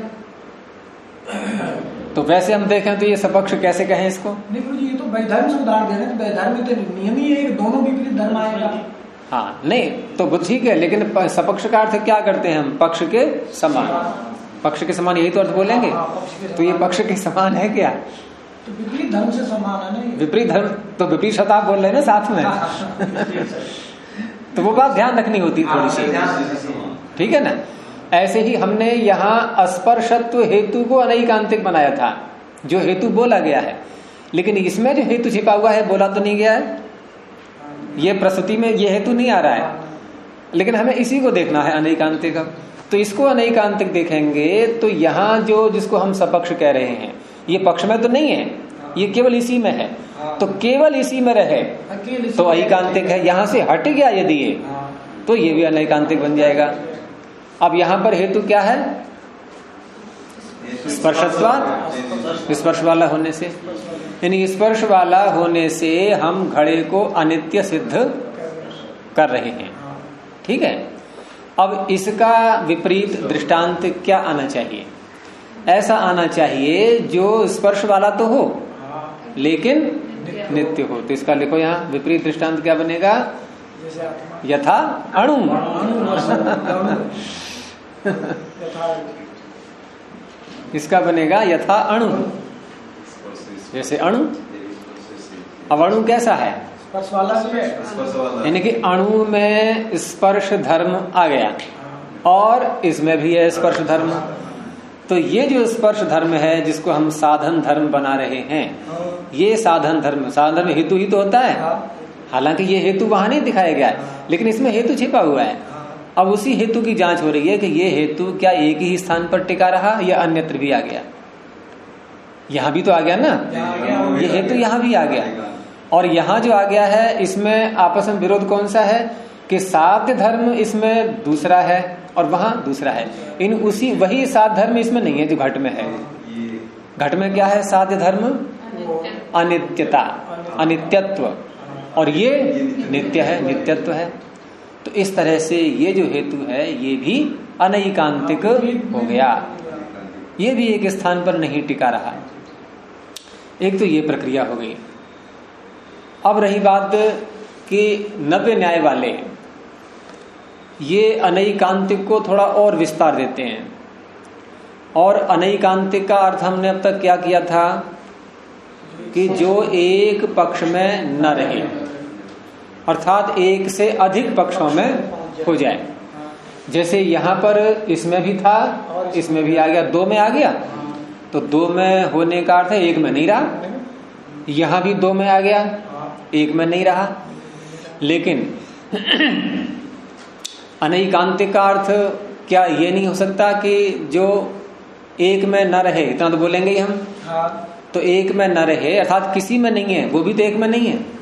Speaker 1: तो वैसे हम देखें तो ये सपक्ष कैसे कहें इसको,
Speaker 3: नहीं गुरु जी ये तो वैधर्म से उदाहरण दे रहे हैं, वैधर्म तो नियम ही है, दोनों विपरीत धर्म आएगा।
Speaker 1: हाँ नहीं तो ठीक है, लेकिन सपक्ष का अर्थ क्या करते हैं हम? पक्ष के समान। पक्ष के समान यही तो अर्थ बोलेंगे। तो ये पक्ष के समान है क्या?
Speaker 3: तो विपरीत धर्म से समान है ना। विपरीत
Speaker 1: धर्म तो विपरीत शताब बोल रहे हैं ना साथ में। तो वो बात ध्यान रखनी होती है थोड़ी सी, ठीक है ना। ऐसे ही हमने यहाँ स्पर्शत्व हेतु को अनैकांतिक बनाया था, जो हेतु बोला गया है, लेकिन इसमें जो हेतु छिपा हुआ है बोला तो नहीं गया है। ये प्रस्तुति में ये हेतु नहीं आ रहा है, लेकिन हमें इसी को देखना है अनैकांतिक। तो इसको अनैकांतिक देखेंगे तो यहाँ जो जिसको हम सपक्ष कह रहे हैं ये पक्ष में तो नहीं है, ये केवल इसी में है। तो केवल इसी में रहे तो ऐकांतिक है। यहाँ से हट गया यदि ये, तो ये भी अनैकांतिक बन जाएगा। अब यहाँ पर हेतु क्या है? स्पर्शत्वात्, स्पर्श वाला होने से, यानी स्पर्श वाला होने से हम घड़े को अनित्य सिद्ध कर रहे हैं, ठीक है। अब इसका विपरीत दृष्टांत क्या आना चाहिए? ऐसा आना चाहिए जो स्पर्श वाला तो हो लेकिन नित्य हो। तो इसका लिखो यहाँ विपरीत दृष्टांत क्या बनेगा? यथा अणु। इसका बनेगा यथा अणु, जैसे अणु। अब अणु कैसा है? यानी कि अणु में स्पर्श धर्म आ गया और इसमें भी है स्पर्श धर्म। तो ये जो स्पर्श धर्म है जिसको हम साधन धर्म बना रहे हैं, ये साधन धर्म हेतु ही तो होता है। हालांकि ये हेतु वहां नहीं दिखाया गया है, लेकिन इसमें हेतु छिपा हुआ है। अब उसी हेतु की जांच हो रही है कि ये हेतु क्या एक ही स्थान पर टिका रहा या अन्यत्र भी आ गया। यहां भी तो आ गया ना, ये हेतु यहां भी आ गया। और यहां जो आ गया है इसमें आपस में विरोध कौन सा है कि साध्य धर्म इसमें दूसरा है और वहां दूसरा है। इन उसी वही साध्य धर्म इसमें नहीं है जो घट में है। घट में क्या है? साध्य धर्म अनित्यता, अनित्यत्व, और ये नित्य है, नित्यत्व है। तो इस तरह से ये जो हेतु है ये भी अनैकांतिक हो गया, ये भी एक स्थान पर नहीं टिका रहा। एक तो ये प्रक्रिया हो गई। अब रही बात कि नव्य न्याय वाले ये अनैकांतिक को थोड़ा और विस्तार देते हैं। और अनैकांतिक का अर्थ हमने अब तक क्या किया था कि जो एक पक्ष में न रहे, अर्थात एक से अधिक पक्षों में हो जाए। जैसे यहाँ पर इसमें भी था, इसमें भी आ गया, दो में आ गया, तो दो में होने का अर्थ है एक में नहीं रहा। यहाँ भी दो में आ गया, एक में नहीं रहा। लेकिन अनैकांतिक का अर्थ क्या ये नहीं हो सकता कि जो एक में न रहे, इतना तो बोलेंगे ही हम। तो एक में न रहे अर्थात किसी में नहीं है, वो भी तो एक में नहीं है।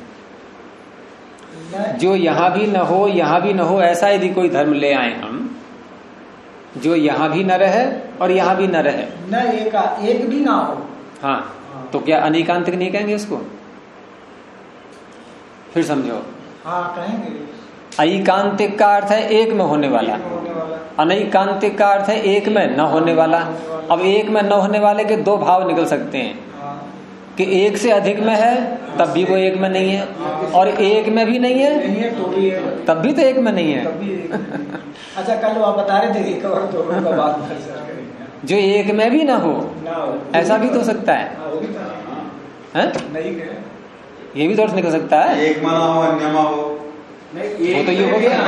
Speaker 1: जो यहाँ भी न हो यहाँ भी न हो, ऐसा यदि कोई धर्म ले आए हम जो यहाँ भी न रहे और यहाँ भी न रहे,
Speaker 3: न एक भी ना हो,
Speaker 1: हाँ, तो क्या अनैकांतिक नहीं कहेंगे उसको? फिर समझो।
Speaker 3: हाँ कहेंगे।
Speaker 1: ऐकांतिक का अर्थ है एक में होने वाला, अनैकांतिक का अर्थ है एक में न होने वाला। अब एक में न होने वाले के दो भाव निकल सकते हैं कि एक से अधिक में है तब भी वो एक में नहीं है, और एक में भी नहीं है
Speaker 3: तो भी है,
Speaker 1: तब भी तो एक में नहीं है।
Speaker 3: अच्छा कल आप बता रहे थे एक और दोनों का बात करेंगे।
Speaker 1: जो एक में भी ना हो ऐसा भी तो हो सकता है, ये भी तो अर्थ निकल सकता है।
Speaker 2: एक में ना हो अन्य में हो,
Speaker 1: वो तो ये हो गया।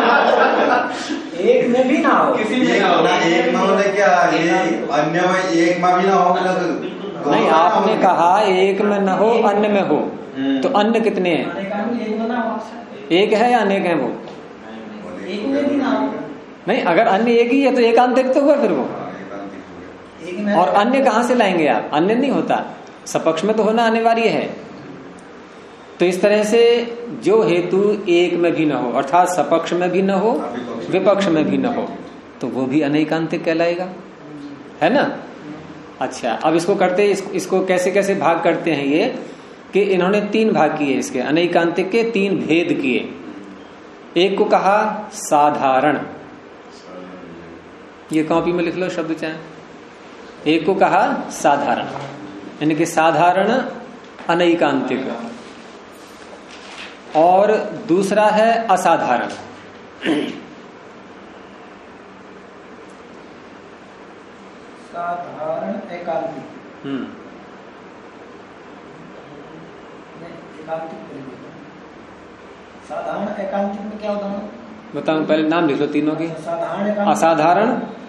Speaker 3: एक में भी ना हो,
Speaker 2: किसी में ना हो, एक में होने क्या ये अन्य में एक में भी ना हो,
Speaker 1: नहीं आपने कहा एक में न हो अन्य में हो, तो अन्य कितने हैं? एक है या अनेक है? वो
Speaker 3: एक में भी ना हो।
Speaker 1: नहीं, अगर अन्य एक ही है तो एकांतिक तो हुआ फिर वो। और अन्य कहाँ से लाएंगे आप? अन्य नहीं होता, सपक्ष में तो होना अनिवार्य है। तो इस तरह से जो हेतु एक में भी न हो अर्थात सपक्ष में भी न हो विपक्ष में भी न हो, तो वो भी अनैकांतिक कहलाएगा, है ना। अच्छा, अब इसको करते इसको कैसे कैसे भाग करते हैं ये कि इन्होंने तीन भाग किए इसके, अनैकांतिक के तीन भेद किए। एक को कहा साधारण, ये कॉपी में लिख लो शब्द चाहे। एक को कहा साधारण, यानी कि साधारण अनैकांतिक। और दूसरा है असाधारण।
Speaker 3: साधारण एकांतिक। साधारण एकांतिक में क्या होता है
Speaker 1: बताऊं? पहले नाम लिख लो तीनों के।
Speaker 3: साधारण,
Speaker 1: असाधारण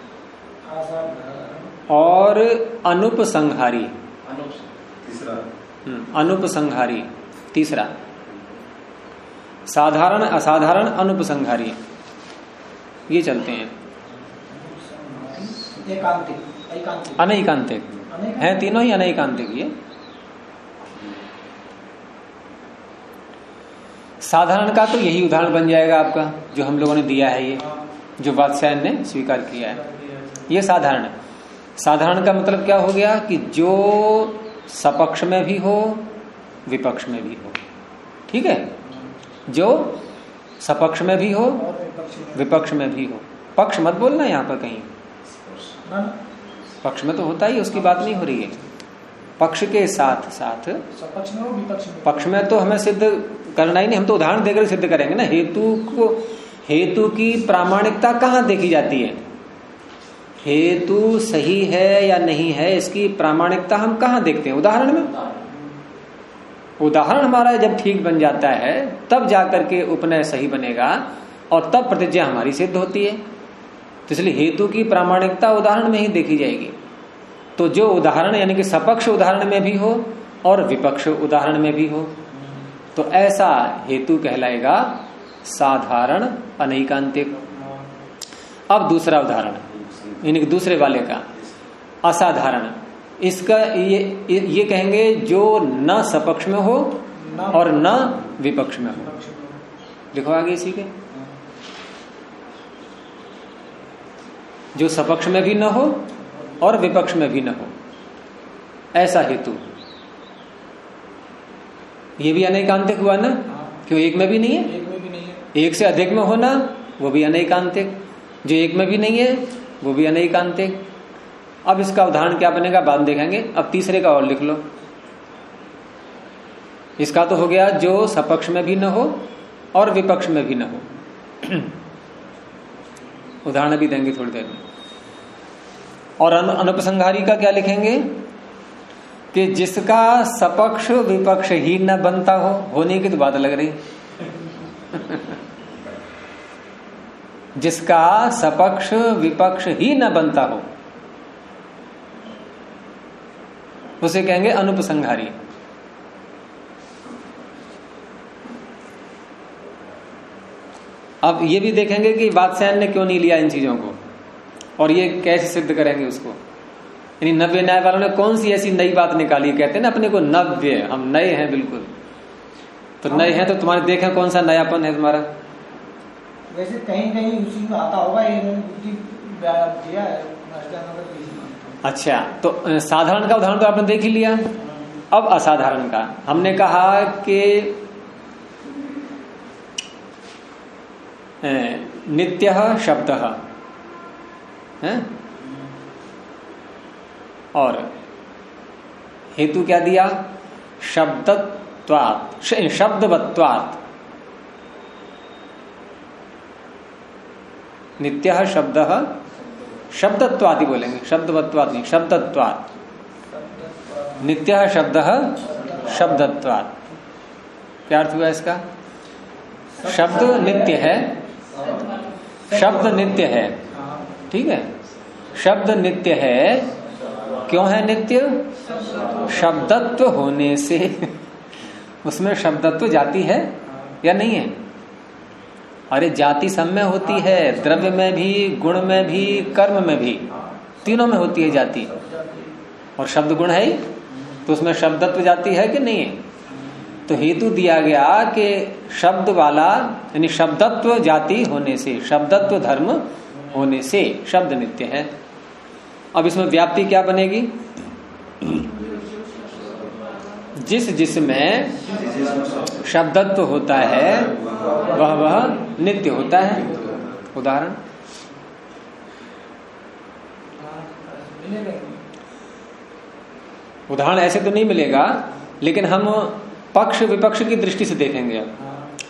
Speaker 1: और अनुपसंहारी।
Speaker 2: तीसरा
Speaker 1: अनुपसंहारी तीसरा। साधारण, असाधारण, अनुपसंहारी, ये चलते हैं। अनैकांतिक है तीनों ही अनैकांतिक। ये साधारण का तो यही उदाहरण बन जाएगा आपका जो हम लोगों ने दिया है, ये जो वात्स्यायन ने स्वीकार किया है, ये साधारण। साधारण का मतलब क्या हो गया कि जो सपक्ष में भी हो विपक्ष में भी हो। ठीक है, जो सपक्ष में भी हो विपक्ष में भी हो। पक्ष मत बोलना यहाँ पर कहीं, पक्ष में तो होता ही, उसकी बात नहीं हो रही है। पक्ष के साथ साथ
Speaker 3: सपक्ष में हो विपक्ष में।
Speaker 1: पक्ष में तो हमें सिद्ध करना ही नहीं, हम तो उदाहरण देकर सिद्ध करेंगे ना। हेतु की प्रामाणिकता कहाँ देखी जाती है? हेतु सही है या नहीं है इसकी प्रामाणिकता हम कहाँ देखते हैं? उदाहरण में। उदाहरण हमारा जब ठीक बन जाता है तब जाकर के उपनय सही बनेगा और तब प्रतिज्ञा हमारी सिद्ध होती है। तो इसलिए हेतु की प्रामाणिकता उदाहरण में ही देखी जाएगी। तो जो उदाहरण यानी कि सपक्ष उदाहरण में भी हो और विपक्ष उदाहरण में भी हो, तो ऐसा हेतु कहलाएगा साधारण अनैकांतिक। अब दूसरा उदाहरण यानी कि दूसरे वाले का असाधारण, इसका ये कहेंगे जो न सपक्ष में हो और न विपक्ष में हो। लिखो आगे इसी के, जो सपक्ष में भी न हो और विपक्ष में भी न हो, ऐसा हेतु। ये भी अनैकांतिक हुआ ना, क्यों? एक में भी नहीं है,
Speaker 3: एक में भी नहीं है।
Speaker 1: एक से अधिक में होना वो भी अनैकांतिक, जो एक में भी नहीं है वो भी अनैकांतिक। अब इसका उदाहरण क्या बनेगा बाद में देखेंगे। अब तीसरे का और लिख लो। इसका तो हो गया जो सपक्ष में भी न हो और विपक्ष में भी न हो। उदाहरण भी देंगे थोड़ी देर में। और अनुपसंहारी का क्या लिखेंगे कि जिसका सपक्ष विपक्ष ही न बनता हो, होने की तो बात लग रही। जिसका सपक्ष विपक्ष ही न बनता हो उसे कहेंगे अनुपसंहारी। अब ये भी देखेंगे कि वात्स्यायन ने क्यों नहीं लिया इन चीजों को और ये कैसे सिद्ध करेंगे उसको। यानी नव्य न्याय वालों ने कौन सी ऐसी नई बात निकाली? कहते हैं ना अपने को नव्य, हम नए हैं बिल्कुल। तो नए हैं तो तुम्हारे देखें कौन सा नयापन है तुम्हारा।
Speaker 3: वैसे कहीं कहीं उसी में आता होगा, दिया है।
Speaker 1: अच्छा, तो साधारण का उदाहरण तो आपने देख ही लिया। अब असाधारण का हमने कहा कि नित्यः शब्दः है और हेतु क्या दिया? शब्दत्वात्, शब्दवत्वात्। नित्यः शब्दः, शब्दत्वात् ही बोलेंगे, शब्दवत्वात् नहीं, शब्दत्वात्। नित्यः शब्दः शब्दत्वात्। क्या अर्थ हुआ इसका? शब्द नित्य है, शब्द नित्य है, ठीक है। शब्द नित्य है, क्यों है नित्य? शब्दत्व होने से। उसमें शब्दत्व जाति है या नहीं है? अरे जाति सब में होती है, द्रव्य में भी, गुण में भी, कर्म में भी, तीनों में होती है जाति। और शब्द गुण है ही, तो उसमें शब्दत्व जाति है कि नहीं है? तो हेतु दिया गया कि शब्द वाला यानी शब्दत्व जाति होने से, शब्दत्व धर्म होने से शब्द नित्य है। अब इसमें व्याप्ति क्या बनेगी? जिसमें शब्दत्व होता है वह नित्य होता है। उदाहरण उदाहरण ऐसे तो नहीं मिलेगा, लेकिन हम पक्ष विपक्ष की दृष्टि से देखेंगे।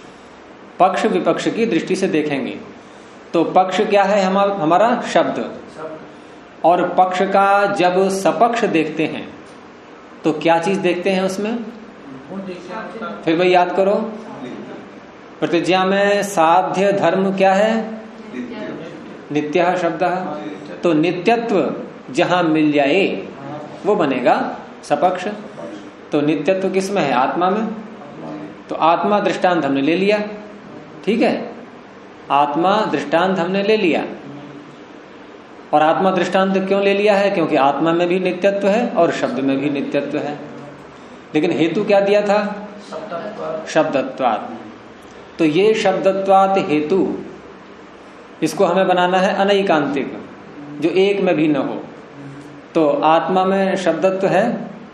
Speaker 1: पक्ष विपक्ष की दृष्टि से देखेंगे तो पक्ष क्या है? हमारा शब्द। और पक्ष का जब सपक्ष देखते हैं तो क्या चीज देखते हैं उसमें? फिर भाई याद करो, प्रतिज्ञा में साध्य धर्म क्या है? नित्य शब्द। तो नित्यत्व जहां मिल जाए वो बनेगा सपक्ष। तो नित्यत्व किसमें है? आत्मा में। तो आत्मा दृष्टांत हमने ले लिया, ठीक है, आत्मा दृष्टांत हमने ले लिया। और आत्मा दृष्टांत क्यों ले लिया है? क्योंकि आत्मा में भी नित्यत्व है और शब्द में भी नित्यत्व है। लेकिन हेतु क्या दिया था? शब्दत्वात्। तो ये शब्दत्वात् हेतु, इसको हमें बनाना है अनैकांतिक, जो एक में भी न हो। तो आत्मा में शब्दत्व है,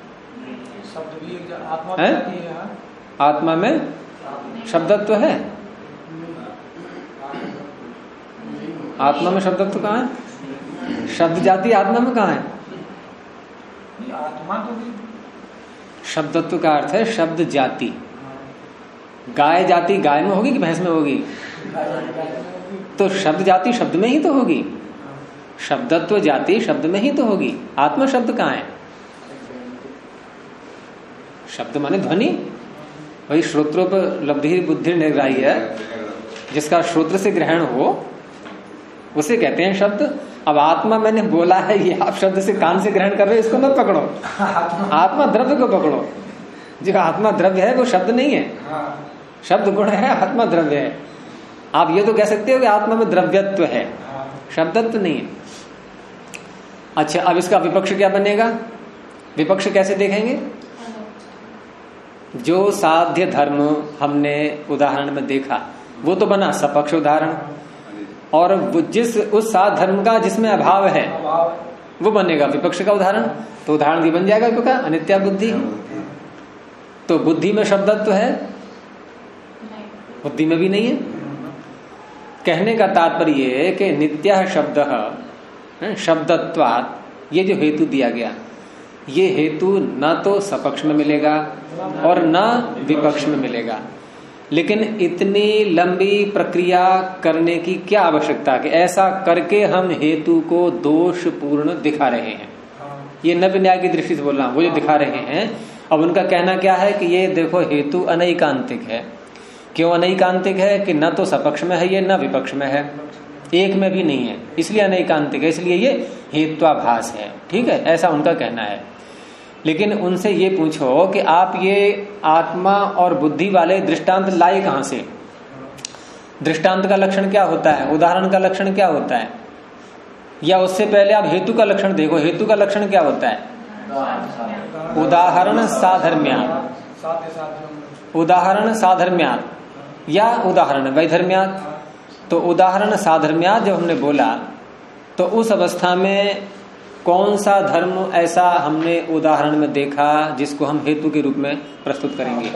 Speaker 1: आत्मा में शब्दत्व है। आत्मा में शब्दत्व कहाँ है? शब्द जाति आत्मा में कहाँ है?
Speaker 3: आत्मा तो
Speaker 1: शब्दत्व का अर्थ है शब्द जाति। गाय जाति गाय में होगी कि भैंस में होगी? तो शब्द जाति शब्द में ही तो होगी, शब्दत्व जाति शब्द में ही तो होगी। आत्मा शब्द कहाँ है? शब्द माने ध्वनि, वही श्रोत्रोपलब्धि बुद्धि निर्ग्राही है, जिसका श्रोत्र से ग्रहण हो उसे कहते हैं शब्द। अब आत्मा मैंने बोला है, ये आप शब्द से कान से ग्रहण कर रहे हो, इसको मत पकड़ो, आत्मा द्रव्य को पकड़ो। जो आत्मा द्रव्य है वो शब्द नहीं है, शब्द गुण है, आत्मा द्रव्य है। आप ये तो कह सकते हो कि आत्मा में द्रव्यत्व है, शब्दत्व नहीं है। अच्छा, अब इसका विपक्ष क्या बनेगा? विपक्ष कैसे देखेंगे? जो साध्य धर्म हमने उदाहरण में देखा वो तो बना सपक्ष उदाहरण, और जिस उस साध्य धर्म का जिसमें अभाव है वो बनेगा विपक्ष का उदाहरण। तो उदाहरण भी बन जाएगा विपक्ष, अनित्या बुद्धि। तो बुद्धि में शब्दत्व है, बुद्धि में भी नहीं है। कहने का तात्पर्य है कि नित्य शब्द शब्दत्वात्, ये जो हेतु दिया गया ये हेतु न तो सपक्ष में मिलेगा और न विपक्ष में मिलेगा। लेकिन इतनी लंबी प्रक्रिया करने की क्या आवश्यकता कि ऐसा करके हम हेतु को दोषपूर्ण दिखा रहे हैं। ये नव्य न्याय की दृष्टि से बोल रहा हूं, वो जो दिखा रहे हैं। अब उनका कहना क्या है कि ये देखो हेतु अनैकांतिक है। क्यों अनैकांतिक है? कि न तो सपक्ष में है ये, न विपक्ष में है, एक में भी नहीं है, इसलिए अनैकांतिक है, इसलिए ये हेत्वाभास है। ठीक है, ऐसा उनका कहना है। लेकिन उनसे ये पूछो कि आप ये आत्मा और बुद्धि वाले दृष्टांत लाए कहां से? दृष्टांत का लक्षण क्या होता है? उदाहरण का लक्षण क्या होता है? या उससे पहले आप हेतु का लक्षण देखो, हेतु का लक्षण क्या होता है? उदाहरण साधर्म्यात्, उदाहरण साधर्म्यात् या उदाहरण वैधर्म्यात्। तो उदाहरण साधर्म्यात् जब हमने बोला तो उस अवस्था में कौन सा धर्म ऐसा हमने उदाहरण में देखा जिसको हम हेतु के रूप में प्रस्तुत करेंगे?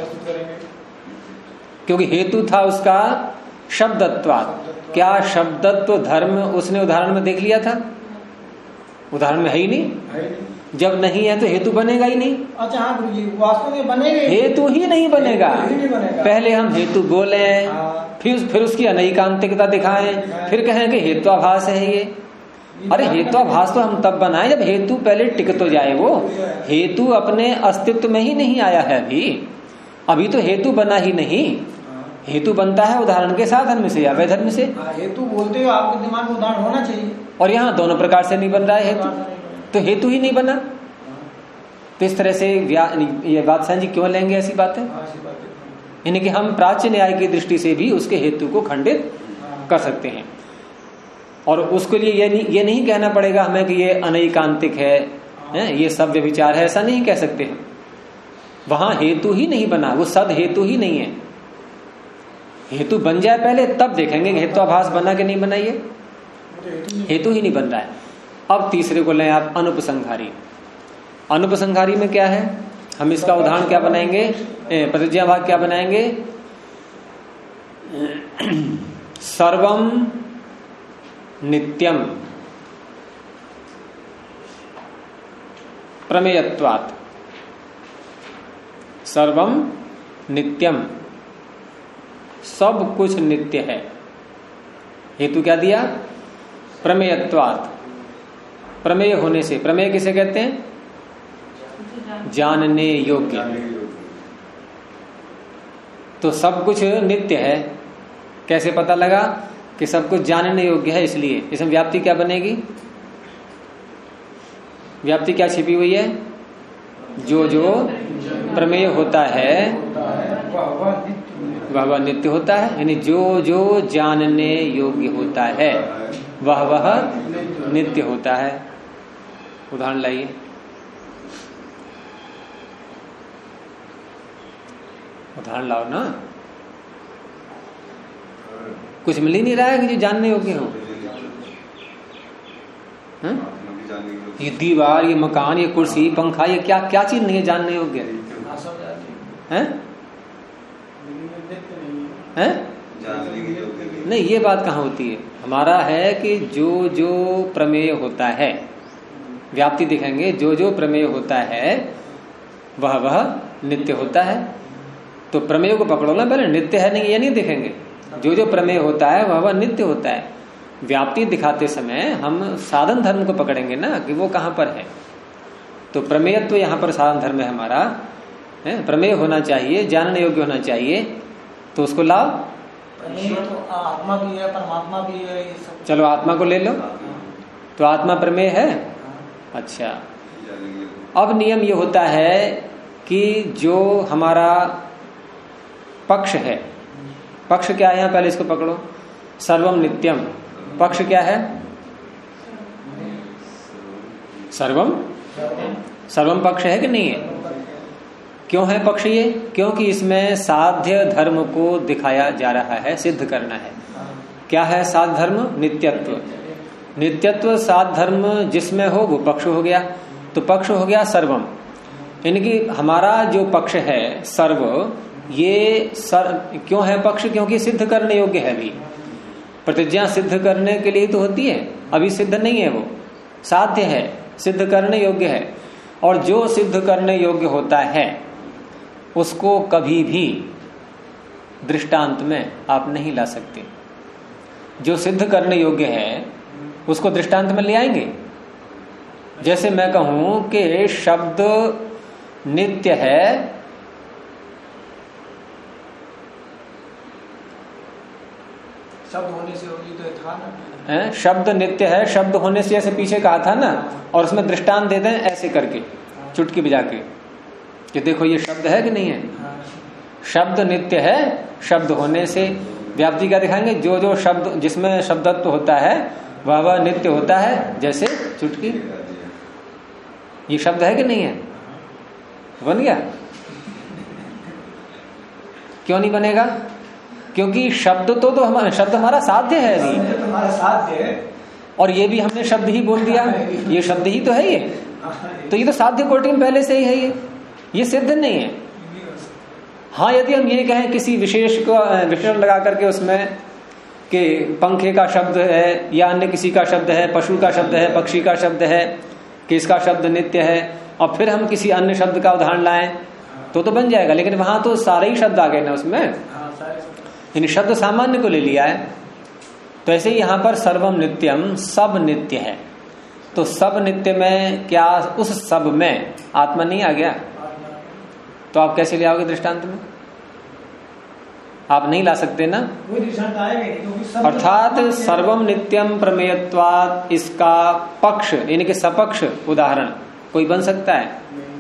Speaker 1: क्योंकि हेतु था उसका शब्दत्वात्। क्या शब्दत्व धर्म उसने उदाहरण में देख लिया था? उदाहरण में है ही नहीं। जब नहीं है तो हेतु बनेगा ही नहीं।
Speaker 3: अच्छा हाँ गुरु जी, वास्तव में बनेगा,
Speaker 1: हेतु ही नहीं बनेगा। पहले हम हेतु बोले, फिर उसकी अनैकांतिकता दिखाएं, फिर कहें कि हेत्वाभास है ये। अरे हेत्वाभास तो हम तब बनाए जब हेतु पहले टिक तो जाए। वो हेतु अपने अस्तित्व में ही नहीं आया है अभी तो हेतु बना ही नहीं। हेतु बनता है उदाहरण के साधन में से या वैधर्म से।
Speaker 3: हेतु बोलते हो आपके दिमाग में उदाहरण होना चाहिए, और
Speaker 1: यहाँ दोनों प्रकार से नहीं बन रहा है हेतु, तो हेतु ही नहीं बना। तो इस तरह से ये बादशाह जी क्यों लेंगे ऐसी बातें? यानी कि हम प्राच्य न्याय की दृष्टि से भी उसके हेतु को खंडित कर सकते हैं। और उसके लिए ये नहीं कहना पड़ेगा हमें कि ये अनैकांतिक है, ये सभ्य विचार है, ऐसा नहीं कह सकते हैं। वहां हेतु ही नहीं बना, वो सद हेतु ही नहीं है। हेतु बन जाए पहले तब देखेंगे हेत्वाभास बना कि नहीं बना। ये हेतु ही नहीं बन रहा है। अब तीसरे को लें आप, अनुपसंहारी। अनुपसंहारी में क्या है? हम इसका उदाहरण क्या बनाएंगे? प्रतिज्ञा भाग क्या बनाएंगे? सर्वम नित्यम प्रमेयत्वात्। सर्वम नित्यम सब कुछ नित्य है। हेतु क्या दिया? प्रमेयत्वात्, प्रमेय होने से। प्रमेय किसे कहते हैं? जानने योग्य। तो सब कुछ नित्य है। कैसे पता लगा कि सब कुछ जानने योग्य है? इसलिए इसमें व्याप्ति क्या बनेगी? व्याप्ति क्या छिपी हुई है? जो जो प्रमेय होता है वह नित्य होता है, यानी जो जो जानने योग्य होता है वह नित्य होता है। उदाहरण लाइए। उदाहरण लाओ ना। कुछ मिल ही नहीं रहा है कि जो जानने योग्य हो। ये दीवार, ये मकान, ये कुर्सी, पंखा, ये क्या क्या चीज नहीं है जानने योग्य है? नहीं, ये बात कहाँ होती है? हमारा है कि जो जो प्रमेय होता है, व्याप्ति दिखेंगे, जो जो प्रमेय होता है वह नित्य होता है। तो प्रमेय को पकड़ो ना पहले, नित्य है नहीं ये नहीं दिखेंगे। जो जो प्रमेय होता है वह नित्य होता है। व्याप्ति दिखाते समय हम साधन धर्म को पकड़ेंगे ना कि वो कहाँ पर है। तो प्रमेयत्व तो यहाँ पर साधन धर्म है हमारा, है? प्रमेय होना चाहिए, जानने योग्य होना चाहिए, तो उसको लाओ।
Speaker 3: तो आत्मा भी है, परमात्मा भी है, ये सब।
Speaker 1: चलो आत्मा को ले लो। तो आत्मा प्रमेय है। अच्छा, अब नियम ये होता है कि जो हमारा पक्ष है, पक्ष क्या है? यहाँ पहले इसको पकड़ो। सर्वम नित्यम, पक्ष क्या है? सर्वम पक्ष है कि नहीं है? क्यों है पक्ष ये? क्योंकि इसमें साध्य धर्म को दिखाया जा रहा है, सिद्ध करना है। क्या है साध्य धर्म? नित्यत्व। नित्यत्व साध्य धर्म जिसमें हो वो पक्ष हो गया। तो पक्ष हो गया सर्वम। इनकी हमारा जो पक्ष है सर्व, ये क्यों है पक्ष? क्योंकि सिद्ध करने योग्य है। अभी प्रतिज्ञा सिद्ध करने के लिए तो होती है, अभी सिद्ध नहीं है, वो साध्य है, सिद्ध करने योग्य है। और जो सिद्ध करने योग्य होता है उसको कभी भी दृष्टांत में आप नहीं ला सकते। जो सिद्ध करने योग्य है उसको दृष्टांत में ले आएंगे। जैसे मैं कहूं कि शब्द नित्य है,
Speaker 3: शब्द होने से होगी तो था ना,
Speaker 1: शब्द नित्य है, शब्द होने से ऐसे पीछे कहा था ना, और उसमें दृष्टांत दे दें ऐसे करके चुटकी बजा के कि देखो ये शब्द है कि नहीं है। शब्द नित्य है, शब्द होने से। व्याप्ति क्या दिखाएंगे? जो जो शब्द जिसमें शब्दत्व होता है वह नित्य होता है। जैसे चुटकी, ये शब्द है कि नहीं है? बन गया? क्यों नहीं बनेगा? क्योंकि शब्द तो हमारा शब्द हमारा साध्य है अभी,
Speaker 3: हमारा साध्य है।
Speaker 1: और ये भी हमने शब्द ही बोल दिया, ये शब्द ही तो है ये। तो ये तो साध्य कोटि में पहले से ही है, ये सिद्ध नहीं है। हाँ, यदि हम ये कहें किसी विशेष को विशेषण लगा करके उसमें कि पंखे का शब्द है या अन्य किसी का शब्द है, पशु का शब्द है, पक्षी का शब्द है, कि इसका शब्द नित्य है, और फिर हम किसी अन्य शब्द का उदाहरण लाएं तो बन जाएगा। लेकिन वहां तो सारे ही शब्द आ गए ना उसमें, यानी शब्द सामान्य को ले लिया है। तो ऐसे ही यहां पर सर्वम नित्यम, सब नित्य है। तो सब नित्य में क्या उस सब में आत्मा नहीं आ गया? तो आप कैसे ले आओगे दृष्टांत में? आप नहीं ला सकते ना।
Speaker 3: कोई दृष्टांत आएगा नहीं, क्योंकि सब
Speaker 1: अर्थात सर्वम नित्यम प्रमेयत्वात्, इसका पक्ष यानी कि सपक्ष उदाहरण कोई बन सकता है?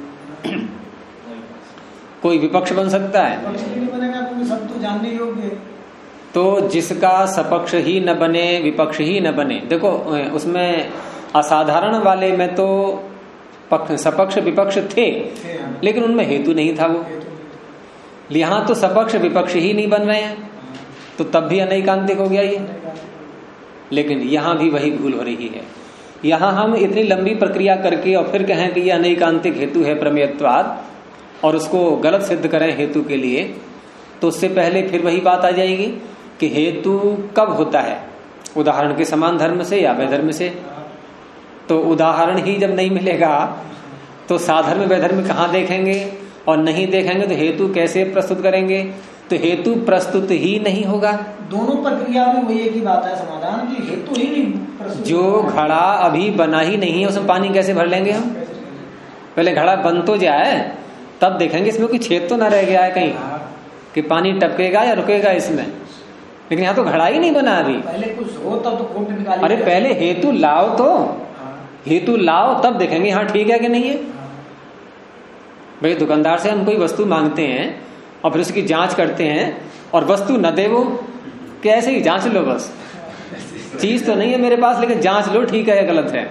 Speaker 1: कोई विपक्ष बन सकता है?
Speaker 3: नहीं बनेगा, क्योंकि सब तो जानने योग्य है।
Speaker 1: तो जिसका सपक्ष ही न बने, विपक्ष ही न बने। देखो उसमें असाधारण वाले में तो सपक्ष विपक्ष थे, लेकिन उनमें हेतु नहीं था वो। यहां तो सपक्ष विपक्ष ही नहीं बन रहे हैं, तो तब भी अनैकांतिक हो गया ये। लेकिन यहां भी वही भूल हो रही है। यहां हम इतनी लंबी प्रक्रिया करके और फिर कहें कि ये अनैकांतिक हेतु है प्रमेयत्वाद, और उसको गलत सिद्ध करें हेतु के लिए, तो उससे पहले फिर वही बात आ जाएगी कि हेतु कब होता है? उदाहरण के समान धर्म से या वैधर्म से। तो उदाहरण ही जब नहीं मिलेगा तो साधर्म वैधर्म कहाँ देखेंगे? और नहीं देखेंगे तो हेतु कैसे प्रस्तुत करेंगे? तो हेतु प्रस्तुत ही नहीं होगा।
Speaker 3: दोनों प्रक्रिया में वही एक ही बात है समाधान कि हेतु ही नहीं प्रस्तुत।
Speaker 1: जो घड़ा अभी बना ही नहीं है उसमें पानी कैसे भर लेंगे हम? पहले घड़ा बन तो जाए तब देखेंगे इसमें कोई छेद तो ना रह गया है कहीं कि पानी टपकेगा या रुकेगा इसमें। लेकिन यहाँ तो घड़ा ही नहीं बना अभी।
Speaker 3: पहले कुछ हो तब तो खोट निकाली।
Speaker 1: अरे पहले हेतु लाओ तो, हेतु लाओ तब देखेंगे हाँ ठीक है कि नहीं है। भाई दुकानदार से हम कोई वस्तु मांगते हैं और फिर उसकी जांच करते हैं और वस्तु न दे वो, कैसे ही जांच लो बस, चीज तो नहीं है मेरे पास लेकिन जांच लो ठीक है या गलत है।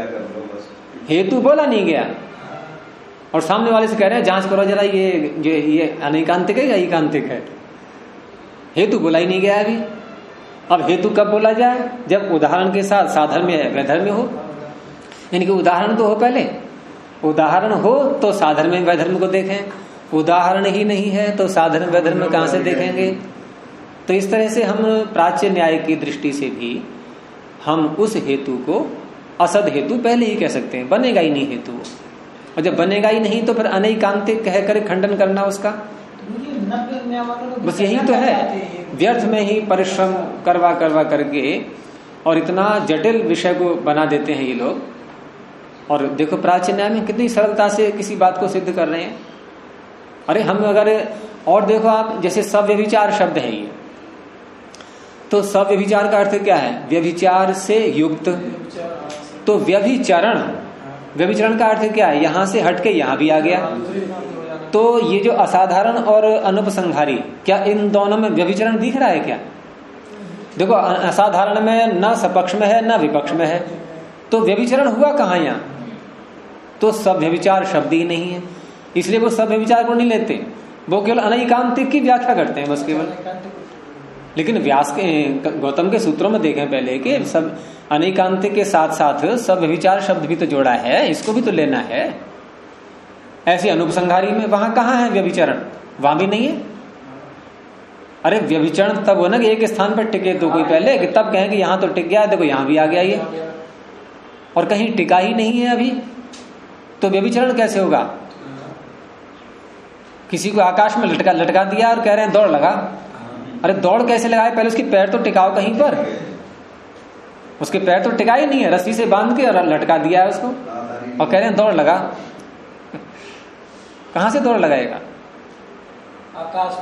Speaker 1: हेतु बोला नहीं गया और सामने वाले से कह रहे हैं जांच करो जरा ये अनैकांतिक है या एकांतिक है। हेतु बोला ही नहीं गया अभी। अब हेतु कब बोला जाए? जब उदाहरण के साथ साधर्म्य वैधर्म्य हो, यानी कि उदाहरण तो हो, पहले उदाहरण हो तो साधर्म्य वैधर्म्य को देखें। उदाहरण ही नहीं है तो साधर्म्य वैधर्म्य कहां से देखेंगे? तो इस तरह से हम प्राच्य न्याय की दृष्टि से भी हम उस हेतु को असद हेतु पहले ही कह सकते हैं, बनेगा ही नहीं हेतु। और जब बनेगा ही नहीं तो फिर अनैकांतिक कहकर खंडन करना उसका, बस यही तो है। व्यर्थ में ही परिश्रम करवा करके और इतना जटिल विषय को बना देते हैं ये लोग। और देखो प्राचीन न्याय में कितनी सरलता से किसी बात को सिद्ध कर रहे हैं। अरे हम अगर और देखो आप, जैसे सव्यभिचार शब्द है ये, तो सव्यभिचार का अर्थ क्या है? व्यभिचार से युक्त। तो व्यभिचरण का अर्थ क्या है? यहां से हटके यहां भी आ गया। तो ये जो असाधारण और अनुपसंहारी, क्या इन दोनों में व्यभिचरण दिख रहा है क्या? देखो असाधारण में न सपक्ष में है न विपक्ष में है, तो व्यभिचरण हुआ कहाँ यहाँ? तो सव्यभिचार शब्द ही नहीं है, इसलिए वो सव्यभिचार को नहीं लेते, वो केवल अनैकांतिक की व्याख्या करते हैं बस केवल। लेकिन व्यास के गौतम के सूत्रों में देखें पहले कि सब अनैकांतिक के साथ साथ सव्यभिचार शब्द भी तो जोड़ा है, इसको भी तो लेना है। ऐसे अनुपसंहारी में वहां कहाँ है व्यभिचरण? वहां भी नहीं है। अरे व्यभिचरण तब हो ना कि एक स्थान पर टिके तो कोई पहले, कि तब कहें कि यहां तो टिक गया, देखो यहां भी आ गया ये, और कहीं टिका ही नहीं है अभी, तो व्यभिचरण कैसे होगा? किसी को आकाश में लटका दिया और कह रहे हैं दौड़ लगा। अरे दौड़ कैसे लगाए? पहले उसकी पैर तो टिकाओ कहीं पर। उसके पैर तो टिका ही नहीं है, रस्सी से बांध के और लटका दिया है उसको और कह रहे हैं दौड़ लगा। कहां से दौड़ लगाएगा?
Speaker 3: आकाश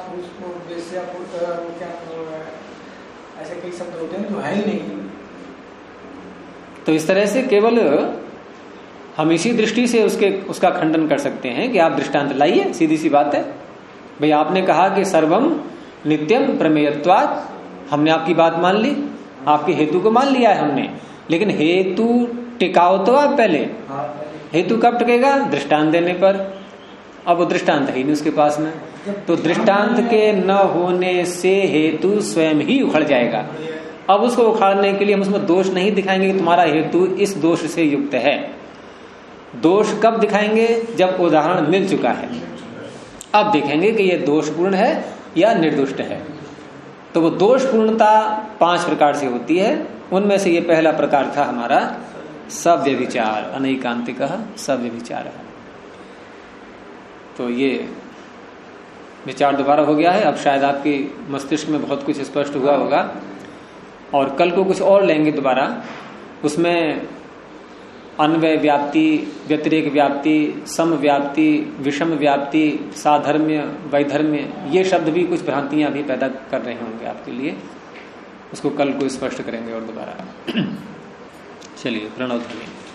Speaker 3: ऐसे कई शब्द होते हैं जो है ही नहीं।
Speaker 1: तो इस तरह से केवल हम इसी दृष्टि से उसका खंडन कर सकते हैं कि आप दृष्टांत लाइए, सीधी सी बात है। भाई आपने कहा कि सर्वम नित्यम प्रमेयत्वात्, हमने आपकी बात मान ली, आपके हेतु को मान लिया है हमने, लेकिन हेतु टिकाओ तो आप पहले। हेतु कब टिकेगा? दृष्टांत देने पर। अब वो दृष्टांत है ही नहीं उसके पास में, तो दृष्टांत के न होने से हेतु स्वयं ही उखड़ जाएगा। अब उसको उखाड़ने के लिए हम उसमें दोष नहीं दिखाएंगे कि तुम्हारा हेतु इस दोष से युक्त है। दोष कब दिखाएंगे? जब उदाहरण मिल चुका है। अब देखेंगे कि यह दोषपूर्ण है या निर्दुष्ट है। तो वो दोषपूर्णता 5 प्रकार से होती है, उनमें से ये पहला प्रकार था हमारा सव्यभिचार, अनैकांतिक सव्यभिचार। तो ये विचार दोबारा हो गया है। अब शायद आपके मस्तिष्क में बहुत कुछ स्पष्ट हुआ होगा, और कल को कुछ और लेंगे दोबारा। उसमें अन्वय व्याप्ति, व्यतिरेक व्याप्ति, सम व्याप्ति, विषम व्याप्ति, साधर्म्य, वैधर्म्य, ये शब्द भी कुछ भ्रांतियां भी पैदा कर रहे होंगे आपके लिए। उसको कल को स्पष्ट करेंगे और दोबारा। चलिए प्रणव ध्वनि।